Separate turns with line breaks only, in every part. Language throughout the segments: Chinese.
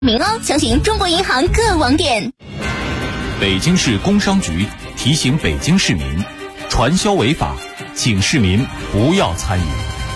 明哦，详询中国银行各网点。
北京市工商局提醒北京市民，传销违法，请市民不要参与。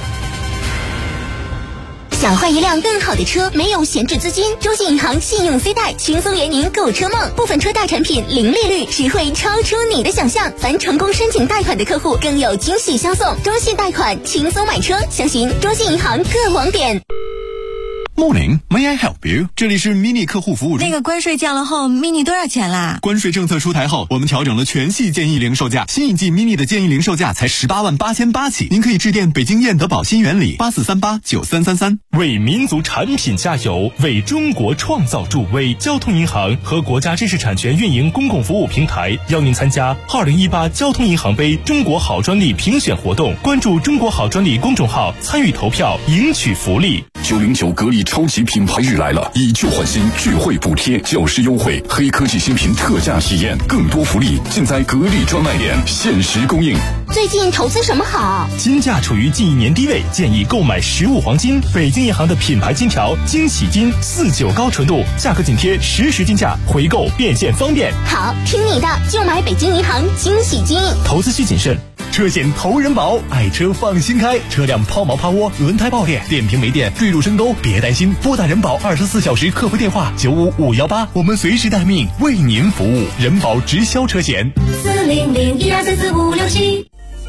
想换一辆更好的车，没有闲置资金，中信银行信用 C 贷轻松圆您购车梦，部分车贷产品零利率，实惠超出你的想象。凡成功申请贷款的客户更有惊喜相送。中信贷款轻松买车，详询中信银行各网点。
Morning, may I help you？ 这里是 mini 客户服务中。
那个关税降了后 ，mini 多少钱啦？
关税政策出台后，我们调整了全系建议零售价，新一季 mini 的建议零售价才18.888起。您可以致电北京燕德宝新源里84389333。
为民族产品加油，为中国创造助威。交通银行和国家知识产权运营公共服务平台邀您参加2018交通银行杯中国好专利评选活动，关注中国好专利公众号，参与投票，赢取福利。
909格力超级品牌日来了，以旧换新，聚会补贴，教师优惠，黑科技新品特价体验，更多福利尽在格力专卖店，限时供应。
最近投资什么好？
金价处于近1年低位，建议购买实物黄金。北京银行的品牌金条惊喜金49高纯度，价格紧贴实时金价，回购变现方便。
好，听你的，就买北京银行惊喜金。
投资需谨慎。车险投人保，爱车放心开，车辆抛锚趴窝、轮胎爆裂、电瓶没电、坠入深沟，别担心，拨打人保24小时客服电话95518，我们随时待命，为您服务。人保直销车险
40012344567。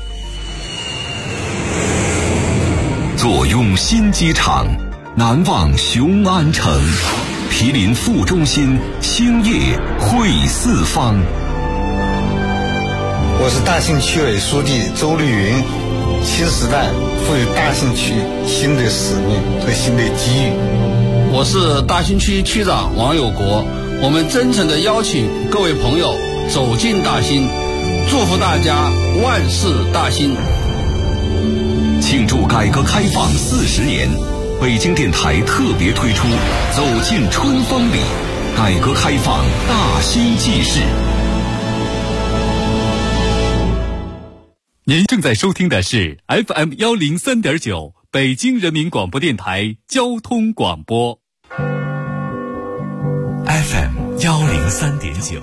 坐拥新机场，难忘雄安城，毗邻副中心，兴业汇四方。
我是大兴区委书记周绿云，新时代赋予大兴区新的使命和新的机遇。
我是大兴区区长王有国，我们真诚地邀请各位朋友走进大兴，祝福大家万事大兴。
庆祝改革开放40年，北京电台特别推出走进春风里，改革开放大兴纪事。
您正在收听的是 FM 103.9北京人民广播电台交通广播。
FM 103.9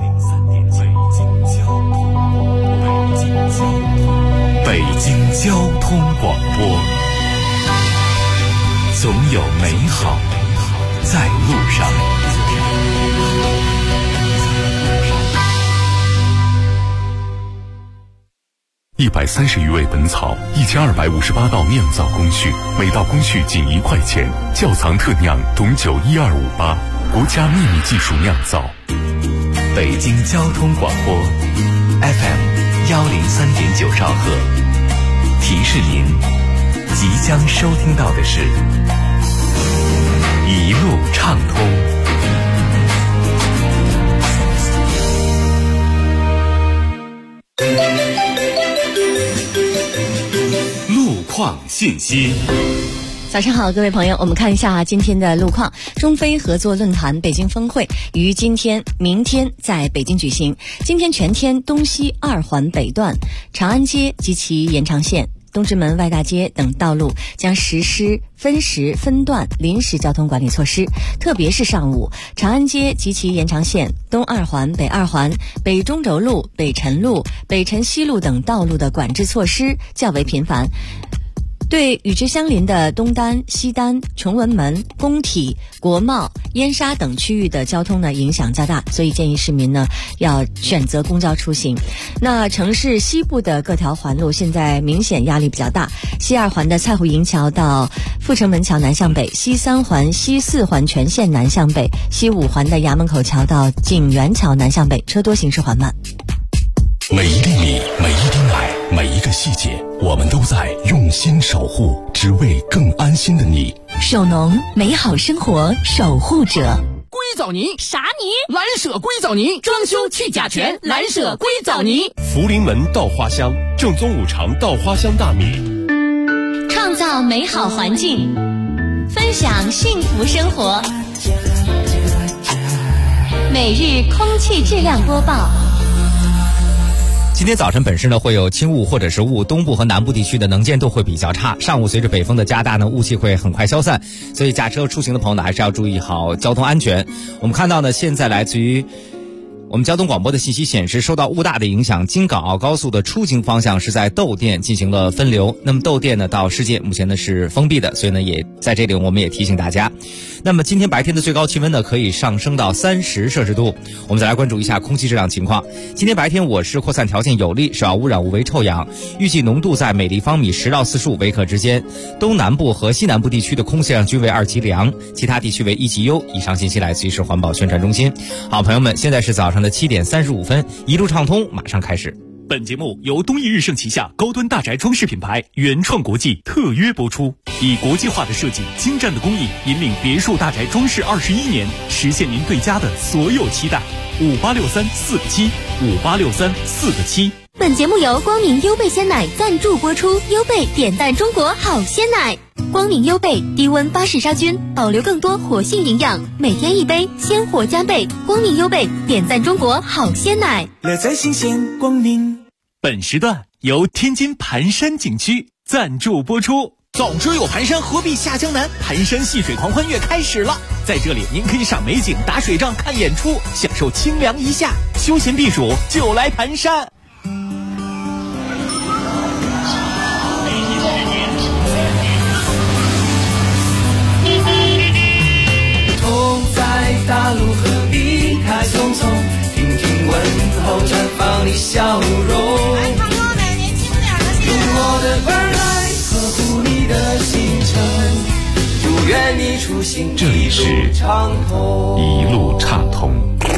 北京交通广播，总有美好在路上。130余味本草，1258道酿造工序，每道工序仅1块钱。窖藏特酿董酒12588，国家秘密技术酿造。北京交通广播 FM 103.9兆赫，提示您即将收听到的是一路畅通。况信息。
早上好，各位朋友，我们看一下今天的路况。中非合作论坛北京峰会于今天、明天在北京举行。今天全天东西2环北段、长安街及其延长线、东直门外大街等道路将实施分时分段临时交通管理措施，特别是上午，长安街及其延长线、东2环、北2环、北中轴路、北辰路、北辰西路等道路的管制措施较为频繁，对与之相邻的东单、西单、崇文门、工体、国贸、燕莎等区域的交通呢影响较大，所以建议市民呢要选择公交出行。那城市西部的各条环路现在明显压力比较大，西2环的蔡胡营桥到阜成门桥南向北，西3环、西4环全线南向北，西5环的衙门口桥到景园桥南向北，车多行驶缓慢。
每一粒米，每一滴奶，每一个细节，我们都在用心守护，只为更安心的你。
首农，美好生活守护者。
硅藻泥
啥泥？
蓝舍硅藻泥，装修去甲醛，蓝舍硅藻泥。
福临门稻花香，正宗5常稻花香大米。
创造美好环境，分享幸福生活。每日空气质量播报。
今天早晨本市呢会有轻雾或者是雾，东部和南部地区的能见度会比较差。上午随着北风的加大呢，雾气会很快消散，所以驾车出行的朋友呢还是要注意好交通安全。我们看到呢，现在来自于我们交通广播的信息显示，受到雾大的影响，京港澳高速的出京方向是在窦店进行了分流。那么窦店呢到世界目前呢是封闭的，所以呢也在这里我们也提醒大家。那么今天白天的最高气温呢可以上升到30摄氏度。我们再来关注一下空气质量情况。今天白天我市扩散条件有利，首要污染物为臭氧，预计浓度在每立方米10到45微克之间。东南部和西南部地区的空气量均为2级良，其他地区为1级优。以上信息来自于市环保宣传中心。好，朋友们，现在是早上的7点35分，一路畅通马上开始。
本节目由东益日盛旗下高端大宅装饰品牌原创国际特约播出，以国际化的设计、精湛的工艺，引领别墅大宅装饰21年，实现您对家的所有期待。586347，586347。
本节目由光明优贝鲜奶赞助播出，优贝点赞中国好鲜奶。光明优贝低温巴氏杀菌，保留更多活性营养，每天一杯，鲜活加倍。光明优贝点赞中国好鲜奶，
乐在新鲜光明。
本时段由天津盘山景区赞助播出。
总之有盘山，何必下江南？盘山戏水狂欢月开始了，在这里您可以赏美景、打水仗、看演出，享受清凉一夏，休闲避暑就来盘山。
同在大陆何必太匆匆，听听问候绽放你笑容。用我的本来呵护你的行程，祝愿你出行
这里是一路畅通。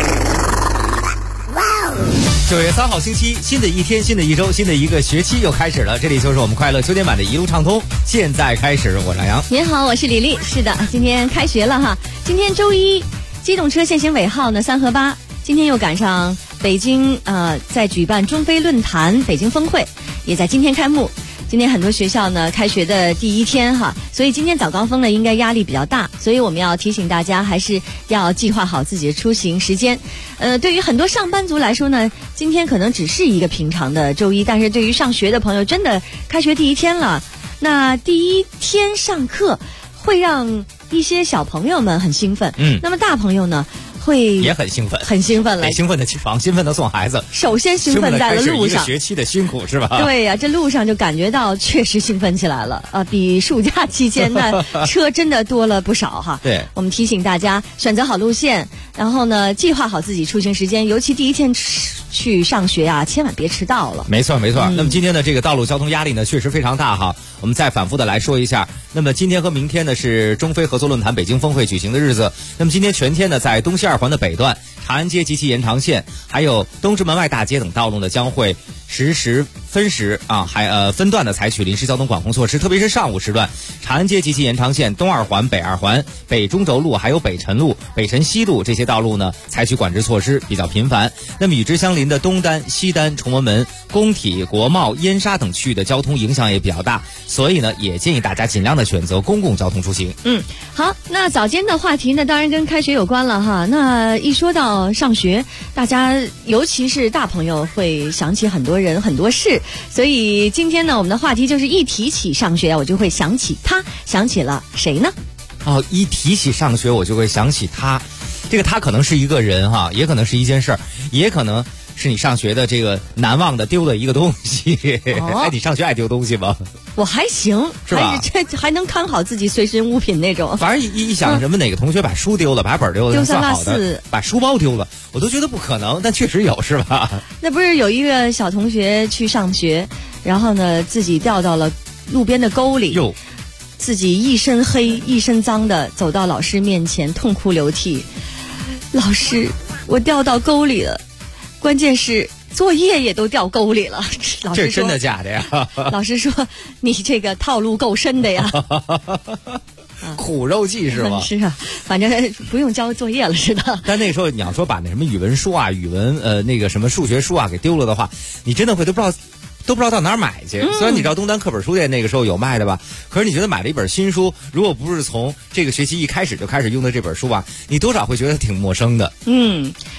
9月3号星期，新的一天，新的一周，新的一个学期又开始了。这里就是我们快乐秋天版的一路畅通，现在开始。我是杨洋，
您好，我是李丽。是的，今天开学了哈。今天周一，机动车限行尾号呢3和8。今天又赶上北京在举办中非论坛北京峰会，也在今天开幕。今天很多学校呢开学的第一天哈，所以今天早高峰呢应该压力比较大，所以我们要提醒大家还是要计划好自己的出行时间。对于很多上班族来说呢，今天可能只是一个平常的周一，但是对于上学的朋友，真的开学第一天了，那第一天上课会让一些小朋友们很兴奋，那么大朋友呢会
也很兴奋，
很兴奋了，
得兴奋的起床，兴奋的送孩子。
首先兴奋在了路上，
一个学期的辛苦是吧？
对呀，这路上就感觉到确实兴奋起来了啊！比暑假期间呢，车真的多了不少哈。
对，
我们提醒大家选择好路线，然后呢，计划好自己出行时间，尤其第一天去上学啊，千万别迟到了。
没错没错。那么今天的这个道路交通压力呢，确实非常大哈。我们再反复的来说一下。那么今天和明天呢是中非合作论坛北京峰会举行的日子。那么今天全天呢，在东西二环的北段、长安街及其延长线，还有东直门外大街等道路呢，将会实时分时分段的采取临时交通管控措施，特别是上午时段，长安街及其延长线、东二环、北二环、北中轴路还有北辰路、北辰西路这些道路呢，采取管制措施比较频繁。那么与之相邻的东单、西单、崇文门、工体、国贸、燕莎等区域的交通影响也比较大，所以呢，也建议大家尽量的选择公共交通出行。
好，那早间的话题呢，当然跟开学有关了哈。那一说到上学，大家尤其是大朋友会想起很多人很多事，所以今天呢，我们的话题就是一提起上学，我就会想起他，想起了谁呢？
一提起上学，我就会想起他。这个他可能是一个人哈，也可能是一件事儿，也可能是你上学的这个难忘的丢的一个东西。你上学爱丢东西吗？
我还行，
是吧？
这还能看好自己随身物品那种。
反正一想什么哪个同学把书丢了，把本丢了，
丢
算好的，把书包丢了，我都觉得不可能，但确实有，是吧？
那不是有一个小同学去上学，然后呢自己掉到了路边的沟里，自己一身黑一身脏的走到老师面前痛哭流涕。老师，我掉到沟里了，关键是作业也都掉沟里了。老师说，
这是真的假的呀？
老师说你这个套路够深的呀。
苦肉计是吗？
是啊，反正不用交作业了似的。
但那个时候你要说把那什么语文书啊、语文那个什么数学书啊给丢了的话，你真的会都不知道到哪儿买去。虽然你知道东单课本书店那个时候有卖的吧，可是你觉得买了一本新书，如果不是从这个学期一开始就开始用的这本书吧，你多少会觉得挺陌生的。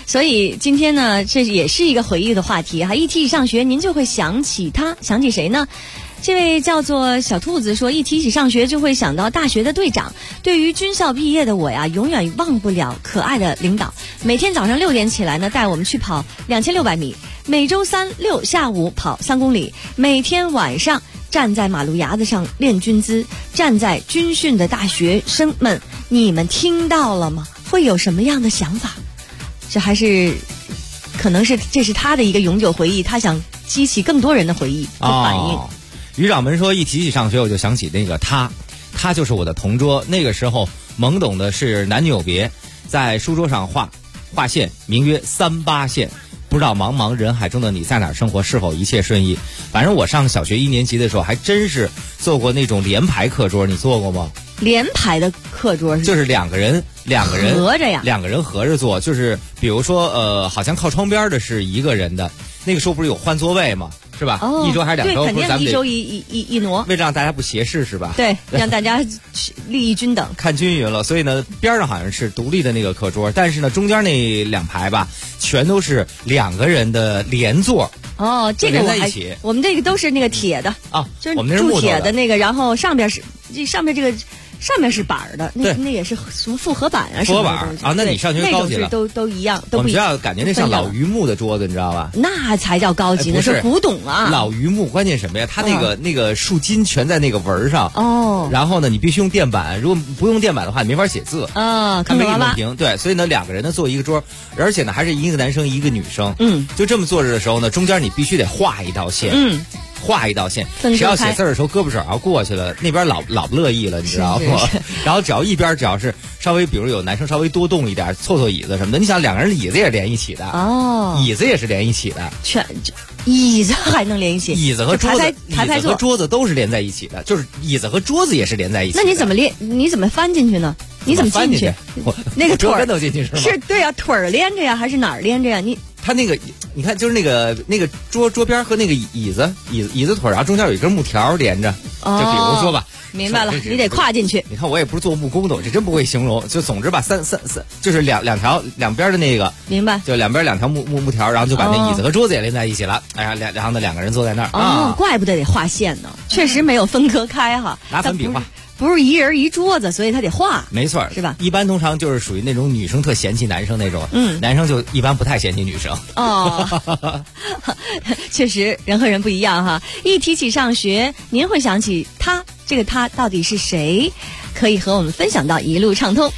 所以今天呢，这也是一个回忆的话题哈。一提起上学，您就会想起他，想起谁呢？这位叫做小兔子说，一提起上学就会想到大学的队长。对于军校毕业的我呀，永远忘不了可爱的领导。每天早上6点起来呢，带我们去跑2600米，每周3、6下午跑3公里，每天晚上站在马路牙子上练军姿。站在军训的大学生们，你们听到了吗？会有什么样的想法？这还是可能是这是他的一个永久回忆，他想激起更多人的回忆和反应。
于掌门说，一提起上学我就想起那个他就是我的同桌。那个时候懵懂的是男女有别，在书桌上画线，名曰38线。不知道茫茫人海中的你在哪儿生活，是否一切顺意？反正我上小学1年级的时候还真是做过那种连排课桌，你做过吗？
连排的课桌
就是两个人
合着呀，
两个人合着坐，就是比如说好像靠窗边的是一个人的，那个时候不是有换座位吗？是吧？一周还是2周？
对，肯定一周一挪。
为了让大家不斜视是吧？
对，让大家利益均等，
看均匀了。所以呢，边上好像是独立的那个课桌，但是呢，中间那2排吧，全都是2个人的连座。
哦，这个我们这个都是那个铁的
啊，
就是铸铁的那个，然后上边是上面是板的，那也是什么复合板啊？
复合板啊，那你上学高级了，
都一样，都不一样。
我们学校感觉那像老榆木的桌子，你知道吧？
那才叫高级，那是古董啊！
老榆木，关键什么呀？它那个树筋全在那个纹上
哦。
然后呢，你必须用垫板，如果不用垫板的话，你没法写字
啊。
它没给你弄平，对，所以呢，2个人呢坐一个桌，而且呢还是一个男生一个女生，就这么坐着的时候呢，中间你必须得画一道线，画一道线，谁要写字的时候胳膊肘要过去了，那边老不乐意了，你知道吗？然后只要是稍微，比如有男生稍微多动一点，凑椅子什么的，你想2个人椅子也是连一起的
哦，
椅子也是连一起的，
椅子还能连一起，
椅子和桌子，
排
和桌子都是连在一起的，就是椅子和桌子也是连在一起的。
那你怎么连？你怎么翻进去呢？你怎么进去？那个腿
跟头进去是吗？
是对呀，腿儿连着呀，还是哪儿连着呀？
他那个，你看，就是那个桌边和那个椅子腿，然后中间有一根木条连着，就比如说吧。
明白了，你得跨进去。
你看我也不是做木工的，我这真不会形容。就总之吧，三就是两边的那个，
明白？
就两边2条木条，然后就把那椅子和桌子也连在一起了。哎呀，然后那2个人坐在那儿
啊，怪不得得画线呢，确实没有分割开哈。
拿粉笔画。
不是一人一桌子，所以他得画，
没错，
是吧？
一般通常就是属于那种女生特嫌弃男生那种，男生就一般不太嫌弃女生。
哦，确实人和人不一样哈。一提起上学，您会想起他，这个他到底是谁？可以和我们分享到一路畅通。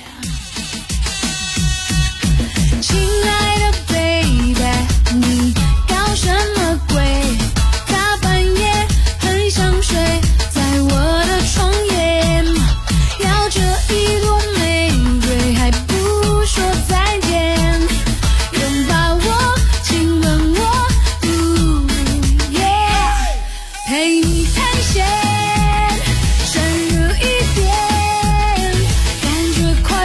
亲爱的 baby， 你搞什么鬼？大半夜很想睡。我的床沿摇着一朵玫瑰，还不说再见，拥抱我，亲吻我，陪你探险，深入一点，感觉快。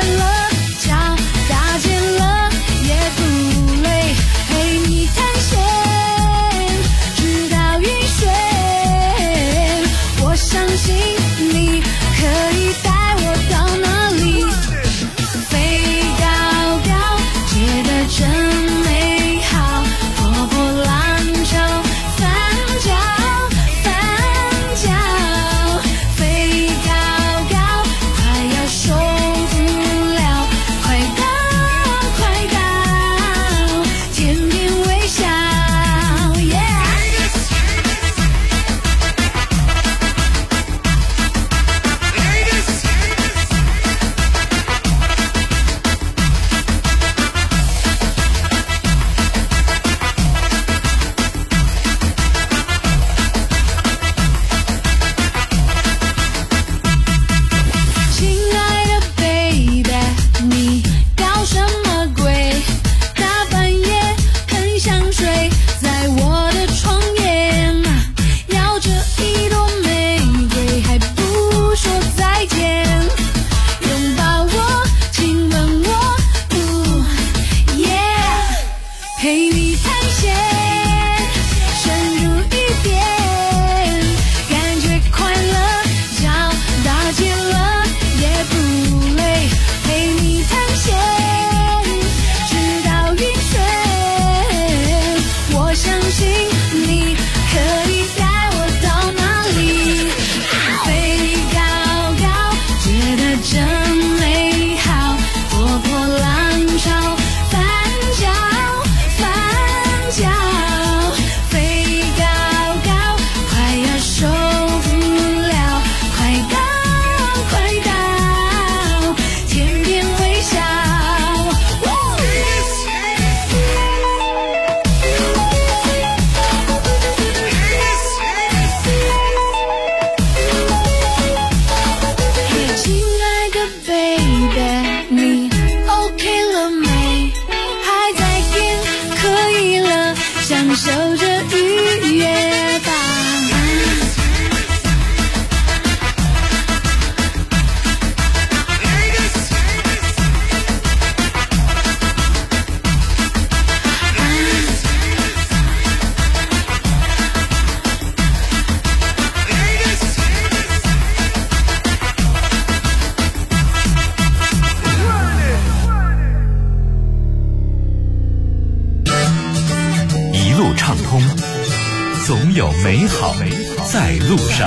畅通，总有美好在路上。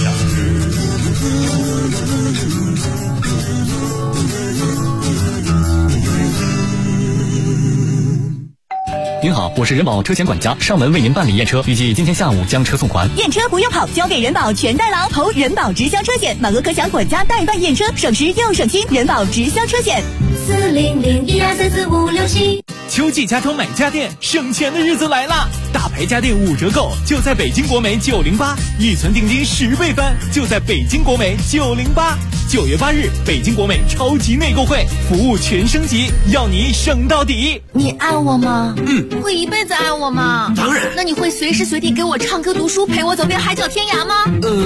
您好，我是人保车险管家，上门为您办理验车，预计今天下午将车送还。
验车不用跑，交给人保全代劳，投人保直销车险，满额可享管家代办验车，省时又省心。人保直销车险，40012344567。
秋季家装买家电，省钱的日子来了！大牌家电5折购，就在北京国美908，一存定金10倍翻，就在北京国美908。9月8日，北京国美超级内购会，服务全升级，要你省到底。
你爱我吗？会一辈子爱我吗？
当然。
那你会随时随地给我唱歌读书，陪我走遍海角天涯吗？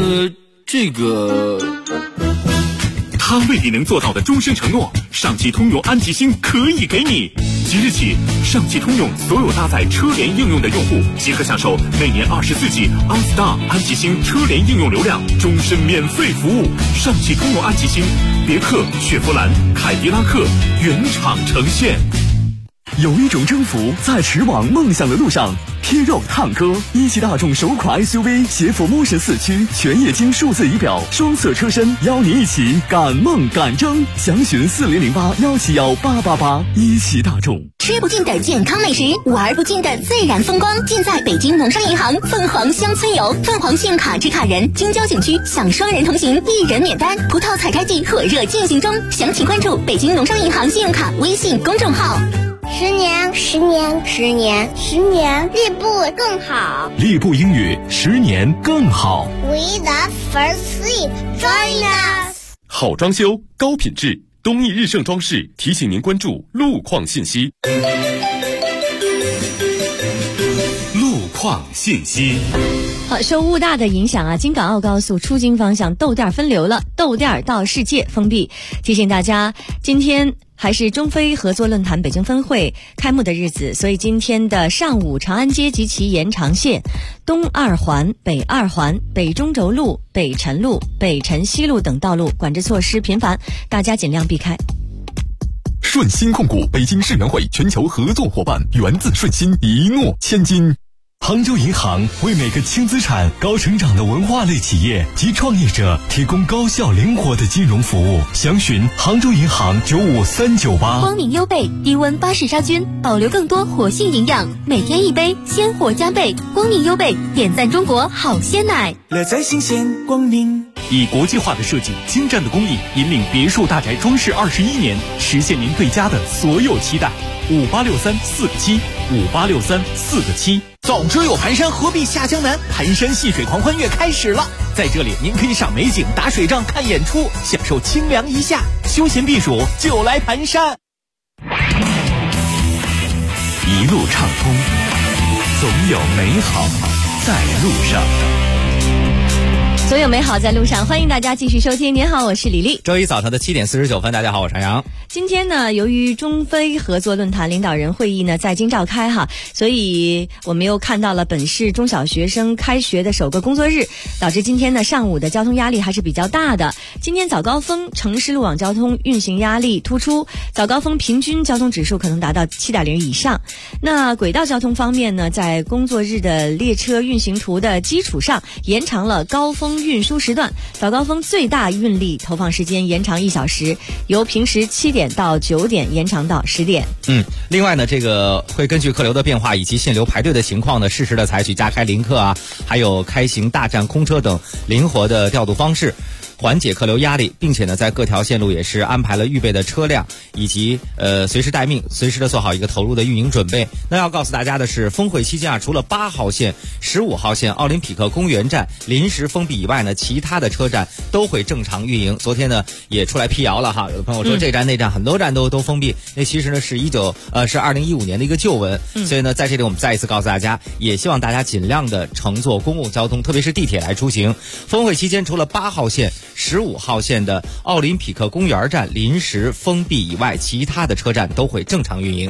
他未必能做到的终身承诺，上汽通用安吉星可以给你。即日起，上汽通用所有搭载车联应用的用户即可享受每年24G OnStar 安吉星车联应用流量，终身免费服务。上汽通用安吉星，别克、雪佛兰、凯迪拉克原厂呈现。
有一种征服在驰往梦想的路上。贴肉探歌，一汽大众首款 SUV 携福 Motion 4驱，全液晶数字仪表，双色车身，邀你一起赶梦赶征。详询4008171888。一汽大众。
吃不尽的健康美食，玩不尽的自然风光，尽在北京农商银行凤凰乡村游。凤凰信用卡持卡人京郊景区享双人同行，1人免单。葡萄采摘季火热进行中，详情关注北京农商银行信用卡微信公众号。
10年，立步更好。
立步英语10年更好。
We the first sleep, join us。
好装修，高品质，东义日盛装饰提醒您关注路况信息。路况信息。
好，受雾大的影响啊，京港澳高速出京方向窦店分流了，窦店到世界封闭。提醒大家，今天还是中非合作论坛北京分会开幕的日子，所以今天的上午，长安街及其延长线、东2环、北2环、北中轴路、北辰路、北辰西路等道路管制措施频繁，大家尽量避开。
顺鑫控股北京世园会全球合作伙伴，源自顺鑫，一诺千金。
杭州银行为每个轻资产、高成长的文化类企业及创业者提供高效灵活的金融服务。详询杭州银行95398。
光明优贝低温巴氏杀菌，保留更多活性营养，每天一杯，鲜活加倍。光明优贝点赞中国好鲜奶，
乐在新鲜光明。以国际化的设计、精湛的工艺，引领别墅大宅装饰21年，实现您对家的所有期待。586347，586347。早知有盘山，何必下江南？盘山戏水狂欢月开始了，在这里您可以赏美景、打水仗、看演出，享受清凉一夏，休闲避暑就来盘山。
一路畅通，总有美好在路上。
所有美好在路上，欢迎大家继续收听。您好，我是李丽。
周一早上的7点49分，大家好，我是杨。
今天呢，由于中非合作论坛领导人会议呢在京召开哈，所以我们又看到了本市中小学生开学的首个工作日，导致今天呢上午的交通压力还是比较大的。今天早高峰城市路网交通运行压力突出，早高峰平均交通指数可能达到7.0以上。那轨道交通方面呢，在工作日的列车运行图的基础上，延长了高峰运输时段，早高峰最大运力投放时间延长1小时，由平时7点到9点延长到10点。
另外呢，这个会根据客流的变化以及限流排队的情况呢，适时的采取加开临客啊，还有开行大站空车等灵活的调度方式，缓解客流压力，并且呢，在各条线路也是安排了预备的车辆，以及随时待命，随时的做好一个投入的运营准备。那要告诉大家的是，峰会期间啊，除了8号线、15号线奥林匹克公园站临时封闭以外呢，其他的车站都会正常运营。昨天呢，也出来辟谣了哈，有的朋友说这站那站很多站都封闭，那其实呢是2015年的一个旧闻。所以呢，在这里我们再一次告诉大家，也希望大家尽量的乘坐公共交通，特别是地铁来出行。峰会期间除了8号线、15号线的奥林匹克公园站临时封闭以外，其他的车站都会正常运营。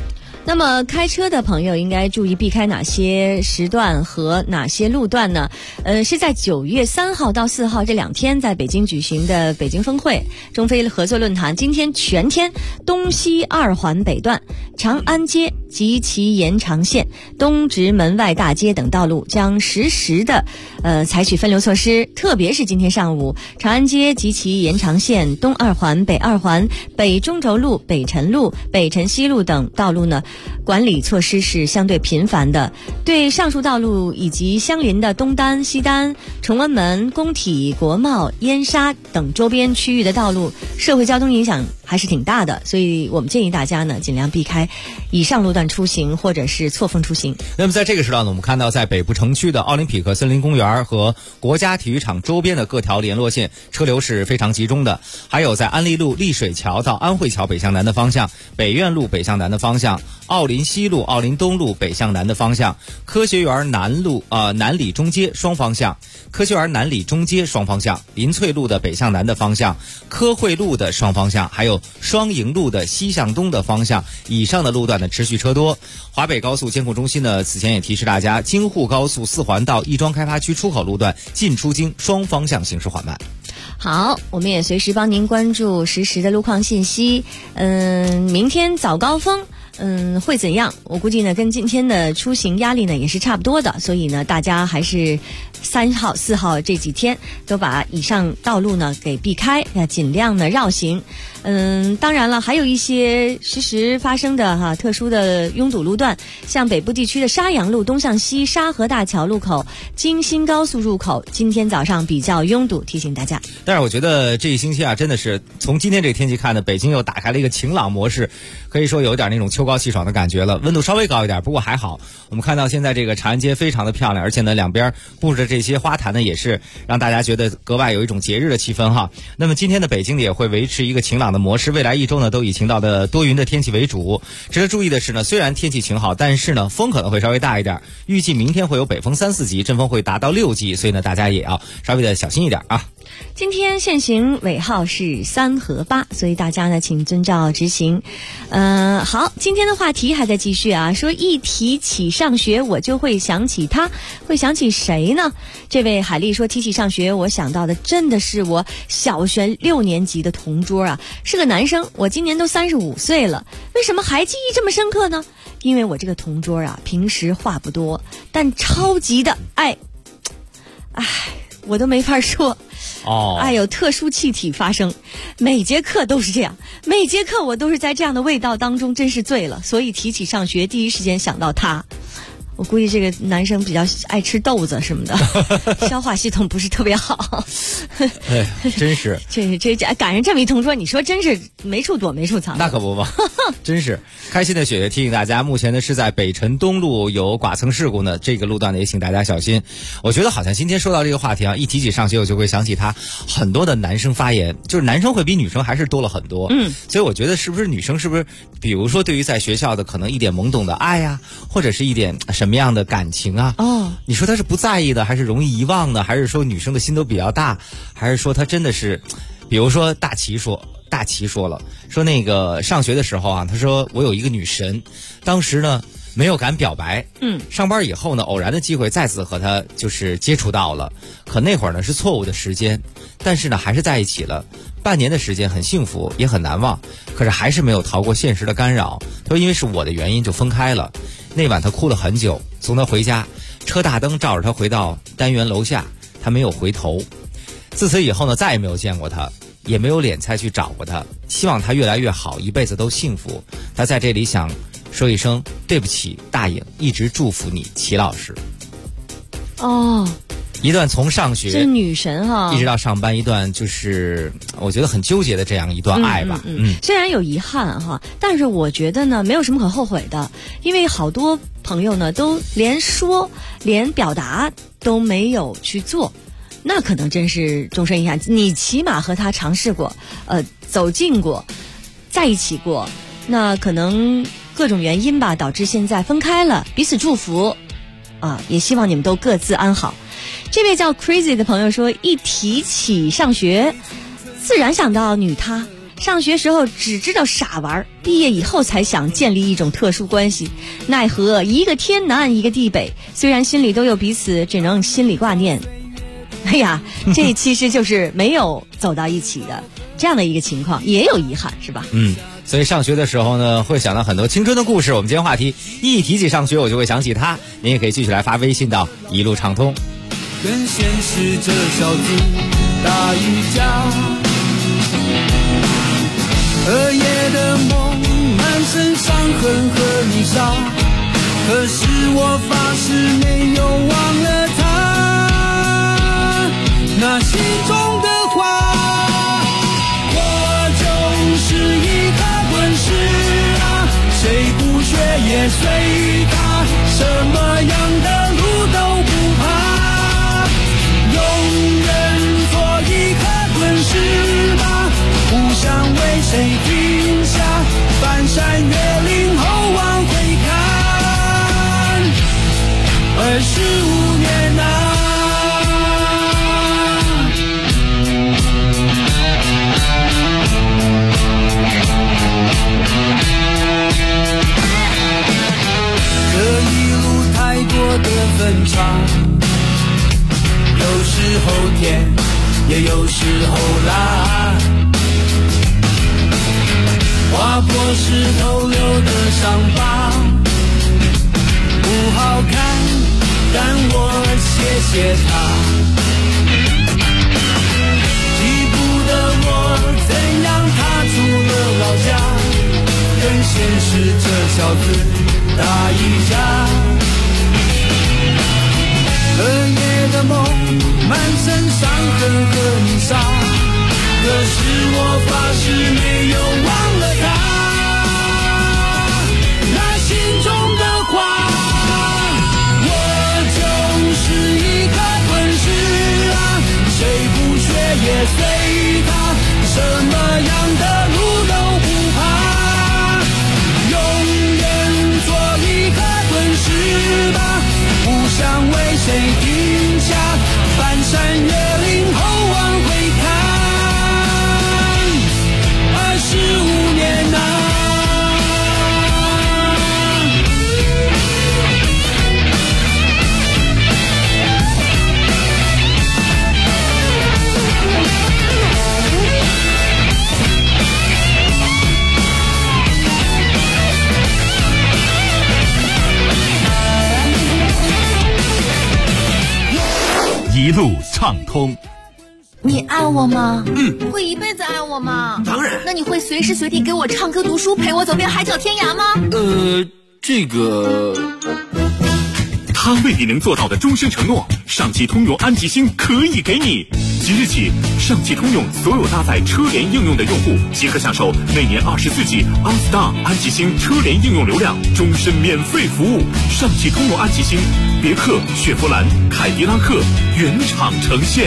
那么开车的朋友应该注意避开哪些时段和哪些路段呢？是在9月3号到4号这2天在北京举行的北京峰会中非合作论坛，今天全天东西2环北段、长安街及其延长线、东直门外大街等道路将实时的采取分流措施，特别是今天上午，长安街及其延长线、东2环、北2环、北中轴路、北辰路、北辰西路等道路呢，管理措施是相对频繁的。对上述道路以及相邻的东单、西单、崇文门、工体、国贸、燕莎等周边区域的道路，社会交通影响还是挺大的，所以我们建议大家呢尽量避开以上路段出行或者是错峰出行。
那么在这个时段呢，我们看到在北部城区的奥林匹克森林公园和国家体育场周边的各条联络线车流是非常集中的，还有在安利路丽水桥到安慧桥北向南的方向、北苑路北向南的方向、奥林西路、奥林东路北向南的方向、科学园南路南里中街双方向、科学园南里中街双方向、林翠路的北向南的方向、科汇路的双方向，还有双营路的西向东的方向，以上的路段呢持续车多。华北高速监控中心呢此前也提示大家，京沪高速4环到亦庄开发区出口路段进出京双方向行驶缓慢。
好，我们也随时帮您关注实时的路况信息。明天早高峰会怎样？我估计呢跟今天的出行压力呢也是差不多的，所以呢大家还是3号、4号这几天都把以上道路呢给避开，尽量呢绕行。当然了，还有一些实时发生的特殊的拥堵路段，像北部地区的沙洋路东向西沙河大桥路口、京新高速入口，今天早上比较拥堵，提醒大家。
但是我觉得这一星期啊，真的是从今天这个天气看呢，北京又打开了一个晴朗模式，可以说有点那种秋高气爽的感觉了，温度稍微高一点，不过还好。我们看到现在这个长安街非常的漂亮，而且呢两边布置的这些花坛呢，也是让大家觉得格外有一种节日的气氛哈。那么今天的北京呢也会维持一个晴朗的模式，未来1周呢都以晴到的多云的天气为主。值得注意的是呢，虽然天气晴好，但是呢风可能会稍微大一点，预计明天会有北风3、4级，阵风会达到6级，所以呢大家也要稍微的小心一点啊。
今天限行尾号是3和8，所以大家呢请遵照执行。好，今天的话题还在继续啊，说一提起上学我就会想起他，会想起谁呢？这位海丽说，提起上学我想到的真的是我小学6年级的同桌啊，是个男生，我今年都35岁了，为什么还记忆这么深刻呢？因为我这个同桌啊平时话不多，但超级的爱，我都没法说。有特殊气体发生，每节课都是这样，每节课我都是在这样的味道当中，真是醉了。所以提起上学，第一时间想到他。我估计这个男生比较爱吃豆子什么的，消化系统不是特别好。
真是
这赶上这么一同桌，你说真是没处躲没处藏。
那可不嘛，真是。开心的雪雪提醒大家，目前呢是在北辰东路有剐蹭事故呢，这个路段呢也请大家小心。我觉得好像今天说到这个话题啊，一提起上学我就会想起他很多的男生发言，就是男生会比女生还是多了很多。所以我觉得是不是女生是不是，比如说对于在学校的可能一点懵懂的爱呀，或者是一点什么样的感情啊？你说他是不在意的，还是容易遗忘的，还是说女生的心都比较大，还是说他真的是，比如说大齐说了，说那个上学的时候啊，他说我有一个女神，当时呢没有敢表白，上班以后呢偶然的机会再次和他就是接触到了，可那会儿呢是错误的时间，但是呢还是在一起了，半年的时间很幸福也很难忘，可是还是没有逃过现实的干扰，他说因为是我的原因就分开了。那晚他哭了很久，送他回家，车大灯照着他回到单元楼下，他没有回头。自此以后呢再也没有见过他，也没有脸再去找过他，希望他越来越好，一辈子都幸福。他在这里想说一声对不起大颖，一直祝福你齐老师。一段从上学
这女神
一直到上班，一段就是我觉得很纠结的这样一段爱吧。
虽然有遗憾但是我觉得呢没有什么可后悔的，因为好多朋友呢都连表达都没有去做，那可能真是终身遗憾。你起码和他尝试过，走近过，在一起过，那可能各种原因吧导致现在分开了，彼此祝福也希望你们都各自安好。这位叫 Crazy 的朋友说，一提起上学自然想到女他， 上学时候只知道傻玩，毕业以后才想建立一种特殊关系，奈何一个天南一个地北，虽然心里都有彼此，只能心里挂念。哎呀，这其实就是没有走到一起的这样的一个情况，也有遗憾，是吧？
所以上学的时候呢，会想到很多青春的故事。我们今天话题一提起上学，我就会想起他。您也可以继续来发微信到一路畅通。
跟现实这小子打一架，荷叶的梦，满身伤痕和泥沙，可是我发誓没有忘了他那心中的话。我就是一颗滚石啊，谁不学也随他，什么样的路都不怕，永远做一颗滚石吧，不想为谁停下，翻山越岭后往回看，25年啊。多的分岔，有时候甜，也有时候辣，划破石头留的伤疤不好看，但我谢谢他。记不得我怎样踏出了老家，跟现实这小子打一架。荷叶的梦，满身伤痕和泥沙，可是我发誓没有忘了他那心中的话。我就是一颗滚石啊，谁不学也随他，什么样的路都不怕，永远做一颗滚石吧，不想为谁停下，翻山越岭后往回看，25年啊。
一路畅通。
你爱我吗？会一辈子爱我吗？
当然。
那你会随时随地给我唱歌读书，陪我走遍海角天涯吗？
这个
他未必能做到的终身承诺，上汽通用安吉星可以给你。即日起，上汽通用所有搭载车联应用的用户，即可享受每年24G OnStar 安吉星车联应用流量，终身免费服务。上汽通用安吉星，别克、雪佛兰、凯迪拉克原厂呈现。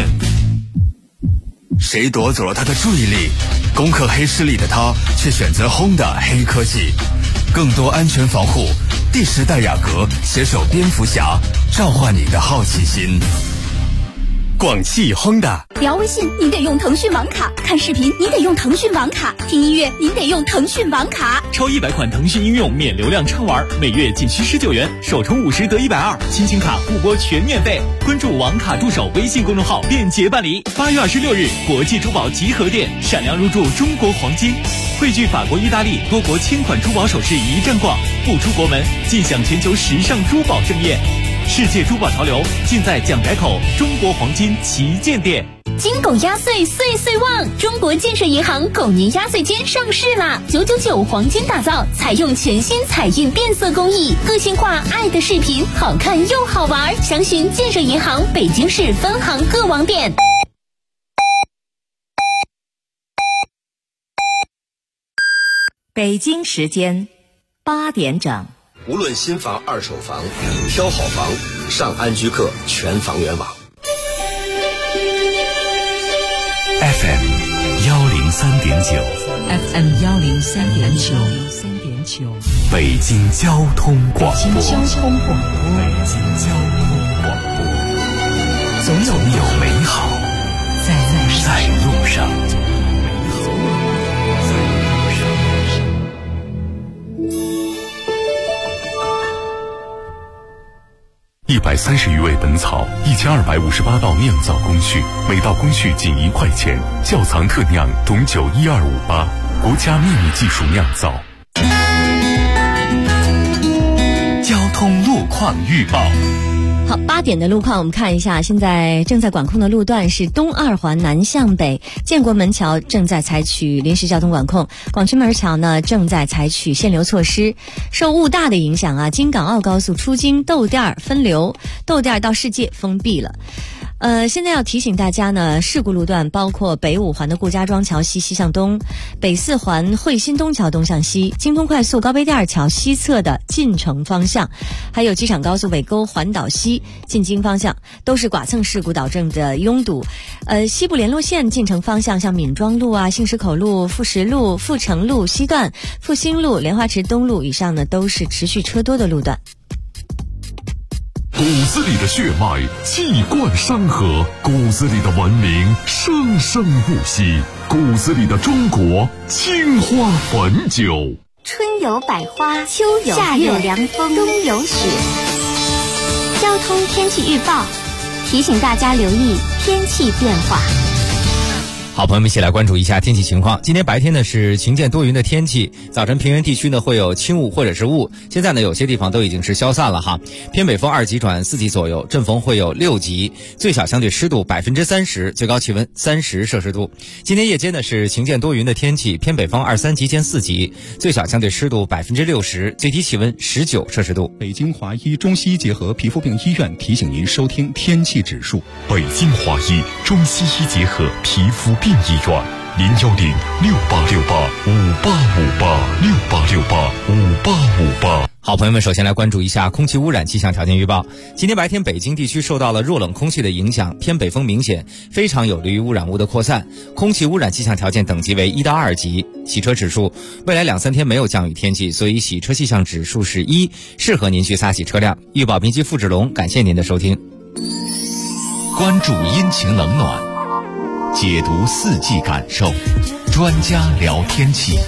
谁夺走了他的注意力？攻克黑势力的他，却选择 Honda 黑科技，更多安全防护。第10代雅阁携手蝙蝠侠，召唤你的好奇心。广汽 Honda。
聊微信您得用腾讯网卡，看视频您得用腾讯网卡，听音乐您得用腾讯网卡。
超100款腾讯应用免流量畅玩，每月仅需19元，首充50得120，亲情卡互拨全免费。关注网卡助手微信公众号便捷办理。8月26日，国际珠宝集合店闪亮入驻中国黄金，汇聚法国、意大利多国千款珠宝首饰一站逛，不出国门尽享全球时尚珠宝盛宴。世界珠宝潮流尽在蒋宅口中国黄金旗舰店。
金狗压岁岁岁旺！中国建设银行狗年压岁金上市啦！999黄金打造，采用全新彩印变色工艺，个性化爱的视频，好看又好玩。详询建设银行北京市分行各网点。
北京时间8点整。
无论新房、二手房，挑好房，上安居客全房源网。
FM 103.9
FM 103.9
北京交通广播。
北京交通广播，总有美好在路上。
130余味本草，1258道酿造工序，每道工序仅1块钱，窖藏特酿，懂酒12588，国家秘密技术酿造。
交通路况预报。
好，8点的路况我们看一下，现在正在管控的路段是东2环南向北，建国门桥正在采取临时交通管控，广渠门桥呢正在采取限流措施。受雾大的影响啊，京港澳高速出京窦店分流，窦店到世界封闭了。现在要提醒大家呢，事故路段包括北5环的顾家庄桥西西向东，北4环汇新东桥东向西，京东快速高碑店桥西侧的进城方向，还有机场高速尾沟环岛西进京方向，都是剐蹭事故导致的拥堵。西部联络线进城方向，像闵庄路啊、杏石口路、富实路、富城路西段、复兴路、莲花池东路以上呢，都是持续车多的路段。
骨子里的血脉气贯山河，骨子里的文明生生不息，骨子里的中国青花汾酒。
春有百花，秋有夏有凉风，冬有雪。交通天气预报提醒大家留意天气变化。
好，朋友们一起来关注一下天气情况。今天白天呢是晴间多云的天气，早晨平原地区呢会有轻雾或者是雾，现在呢有些地方都已经是消散了哈。偏北风2级转4级左右，阵风会有6级，最小相对湿度30%，最高气温30摄氏度。今天夜间呢是晴间多云的天气，偏北风2、3级见4级，最小相对湿度60%，最低气温19摄氏度。
北京华医中西医结合皮肤病医院提醒您收听天气指数。
北京华医中西医结合皮肤病医院，0868585858，68585858。
好，朋友们，首先来关注一下空气污染气象条件预报。今天白天北京地区受到了弱冷空气的影响，偏北风明显，非常有利于污染物的扩散，空气污染气象条件等级为1到2级。洗车指数，未来2、3天没有降雨天气，所以洗车气象指数是1，适合您去擦洗车辆。预报编辑付志龙，感谢您的收听。
关注阴晴冷暖，解读4季感受，专家聊天气。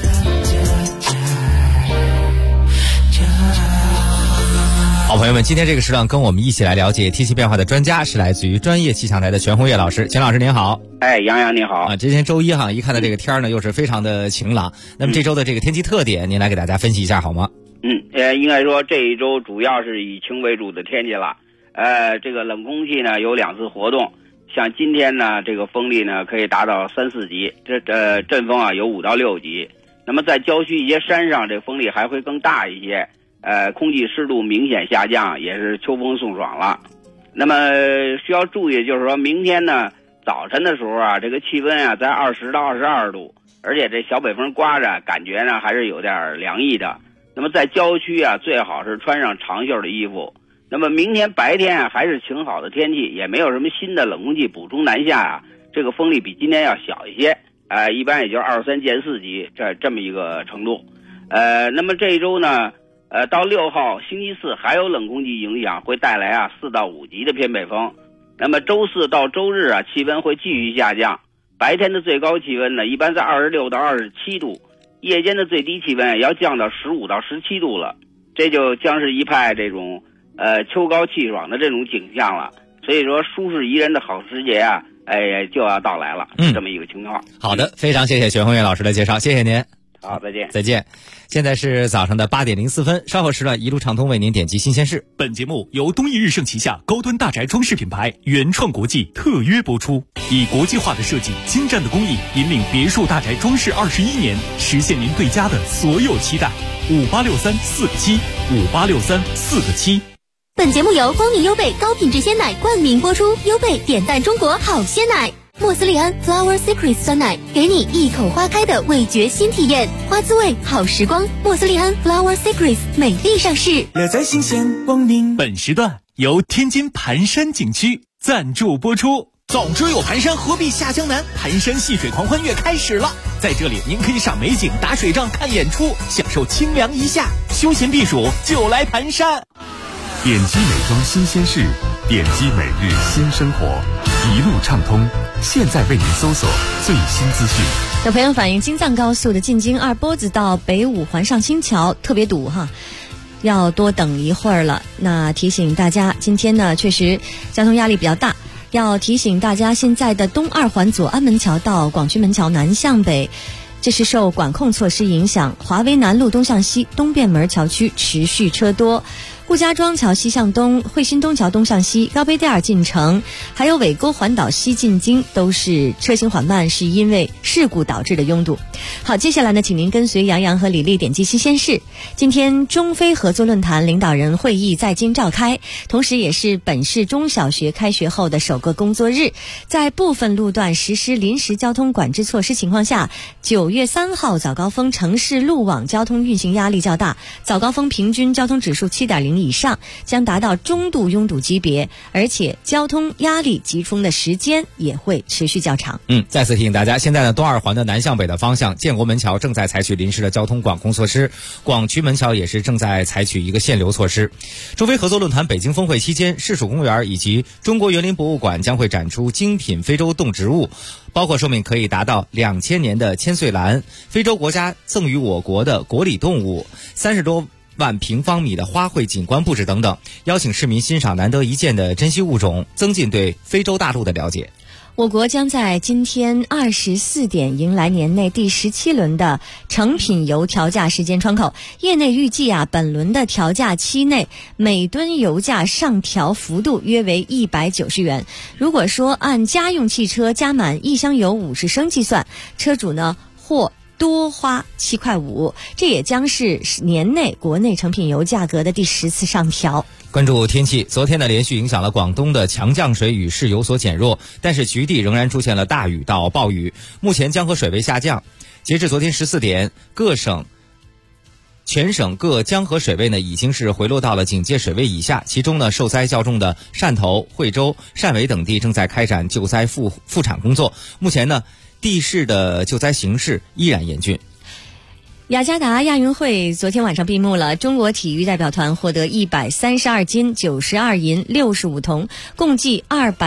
好，朋友们，今天这个时段跟我们一起来了解天气变化的专家是来自于专业气象台的全红叶老师。钱老师您好。
杨洋你好
啊！今天周一哈，一看到这个天呢，又是非常的晴朗。那么这周的这个天气特点，您来给大家分析一下好吗？
应该说这一周主要是以晴为主的天气了。这个冷空气呢有2次活动，像今天呢，这个风力呢可以达到3、4级，阵风啊有5到6级。那么在郊区一些山上，这风力还会更大一些。空气湿度明显下降，也是秋风送爽了。那么需要注意的就是说，明天呢早晨的时候啊，这个气温啊在20到22度，而且这小北风刮着，感觉呢还是有点凉意的。那么在郊区啊，最好是穿上长袖的衣服。那么明天白天啊还是晴好的天气，也没有什么新的冷空气补充南下啊，这个风力比今天要小一些，一般也就2、3见4级这么一个程度。那么这一周呢，到6号星期四还有冷空气影响，会带来啊4到5级的偏北风。那么周四到周日啊，气温会继续下降，白天的最高气温呢一般在26到27度，夜间的最低气温要降到15到17度了，这就将是一派这种秋高气爽的这种景象了。所以说舒适宜人的好时节啊，就要到来了，是这么一个情况。
好的，非常谢谢全红叶老师的介绍，谢谢您。
好，再见。
再见。现在是早上的8点04分，稍后时段一路畅通为您点击新鲜事。
本节目由东易日盛旗下高端大宅装饰品牌原创国际特约播出，以国际化的设计、精湛的工艺，引领别墅大宅装饰21年，实现您对家的所有期待。586347，586347。
本节目由光明优贝高品质鲜奶冠名播出，优贝点赞中国好鲜奶。莫斯利安 Flower Secrets 酸奶，给你一口花开的味觉新体验，花滋味好时光。莫斯利安 Flower Secrets 美丽上市，
乐在新鲜光明。本时段由天津盘山景区赞助播出。早知有盘山，何必下江南？盘山戏水狂欢月开始了，在这里您可以赏美景、打水仗、看演出，享受清凉一夏，休闲避暑就来盘山。
点击美妆新鲜事，点击每日新生活，一路畅通。现在为您搜索最新资讯。
有朋友反映京藏高速的进京2波子到北5环上清桥特别堵哈。 要多等一会儿了。那提醒大家，今天呢确实交通压力比较大，要提醒大家，现在的东二环左安门桥到广渠门桥南向北，这是受管控措施影响，华威南路东向西东便门桥区持续车多，顾家庄桥西向东、汇新东桥东向西、高碑店进城，还有尾沟环岛西进京都是车行缓慢，是因为事故导致的拥堵。好，接下来呢，请您跟随杨洋和李丽点击新鲜事。今天中非合作论坛领导人会议在京召开，同时也是本市中小学开学后的首个工作日。在部分路段实施临时交通管制措施情况下，9月3号早高峰城市路网交通运行压力较大，早高峰平均交通指数7.0以上，将达到中度拥堵级别，而且交通压力集中的时间也会持续较长。
再次提醒大家，现在呢，东二环的南向北的方向，建国门桥正在采取临时的交通管控措施，广渠门桥也是正在采取一个限流措施。中非合作论坛北京峰会期间，市属公园以及中国园林博物馆将会展出精品非洲动植物，包括寿命可以达到2000年的千岁兰，非洲国家赠予我国的国礼动物，30多万平方米的花卉景观布置等等，邀请市民欣赏难得一见的珍稀物种，增进对非洲大陆的了解。
我国将在今天24点迎来年内第17轮的成品油调价时间窗口。业内预计本轮的调价期内，每吨油价上调幅度约为190元。如果说按家用汽车加满1箱油50升计算，车主呢或多花7.5块，这也将是年内国内成品油价格的第10次上调。
关注天气，昨天呢连续影响了广东的强降水雨势有所减弱，但是局地仍然出现了大雨到暴雨。目前江河水位下降，截至昨天14点，全省各江河水位呢已经是回落到了警戒水位以下，其中呢受灾较重的汕头、惠州、汕尾等地正在开展救灾复产工作。目前呢地市的救灾形势依然严峻。
雅加达亚运会昨天晚上闭幕了，中国体育代表团获得132金、92银、65铜，共计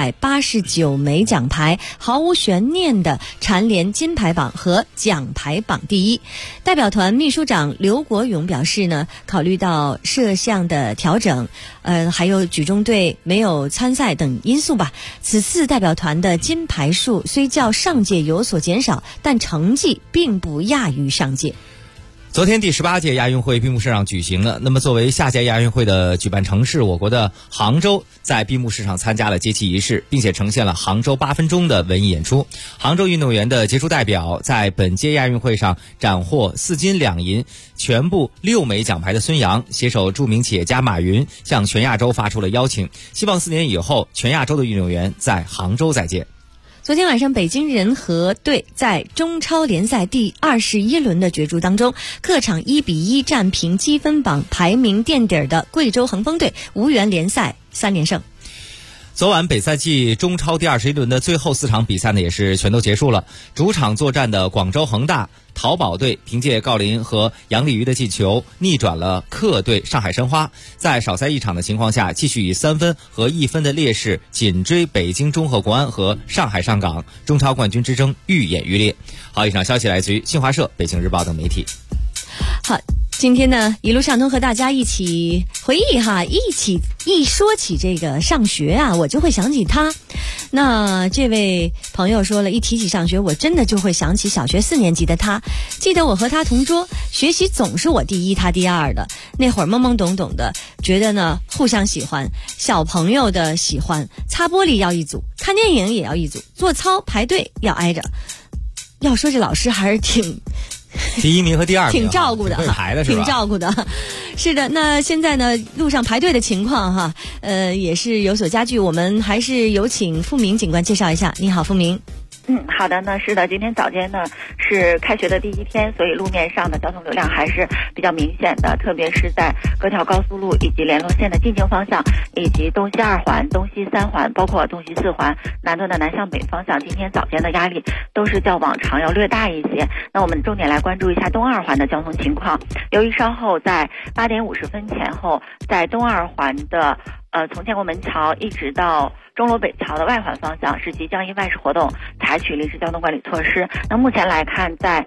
289枚奖牌，毫无悬念的蝉联金牌榜和奖牌榜第一。代表团秘书长刘国勇表示呢，考虑到摄像的调整，还有举重队没有参赛等因素吧，此次代表团的金牌数虽较上届有所减少，但成绩并不亚于上届。
昨天第18届亚运会闭幕式上举行了，那么作为下届亚运会的举办城市，我国的杭州在闭幕式上参加了接旗仪式，并且呈现了杭州8分钟的文艺演出。杭州运动员的杰出代表在本届亚运会上斩获4金2银，全部6枚奖牌的孙杨，携手著名企业家马云，向全亚洲发出了邀请，希望4年以后全亚洲的运动员在杭州再见。
昨天晚上，北京人和队在中超联赛第21轮的角逐当中，客场1-1战平积分榜排名垫底的贵州恒丰队，无缘联赛3连胜。
昨晚本赛季中超第21轮的最后4场比赛呢，也是全都结束了。主场作战的广州恒大淘宝队凭借郜林和杨立瑜的进球，逆转了客队上海申花，在少赛1场的情况下，继续以3分和1分的劣势紧追北京中赫国安和上海上港，中超冠军之争愈演愈烈。好，以上消息来自于新华社、北京日报等媒体。
好，今天呢一路上通和大家一起回忆一说起这个上学我就会想起他。那这位朋友说了，一提起上学，我真的就会想起小学4年级的他。记得我和他同桌，学习总是我第一他第二的，那会儿懵懵懂懂的，觉得呢互相喜欢，小朋友的喜欢，擦玻璃要一组，看电影也要一组，做操排队要挨着。要说这老师还是挺
第1名和第2名
挺照顾的，挺照顾的。是的，那现在呢路上排队的情况也是有所加剧，我们还是有请付明警官介绍一下。你好，付明。
好的呢，是的，今天早间呢是开学的第1天，所以路面上的交通流量还是比较明显的，特别是在各条高速路以及联络线的进京方向，以及东西2环、东西3环，包括东西4环南段的南向北方向，今天早间的压力都是较往常要略大一些。那我们重点来关注一下东2环的交通情况。由于稍后在8点50分前后，在东2环的从建国门桥一直到钟楼北桥的外环方向是即将因外事活动采取临时交通管理措施。那目前来看，在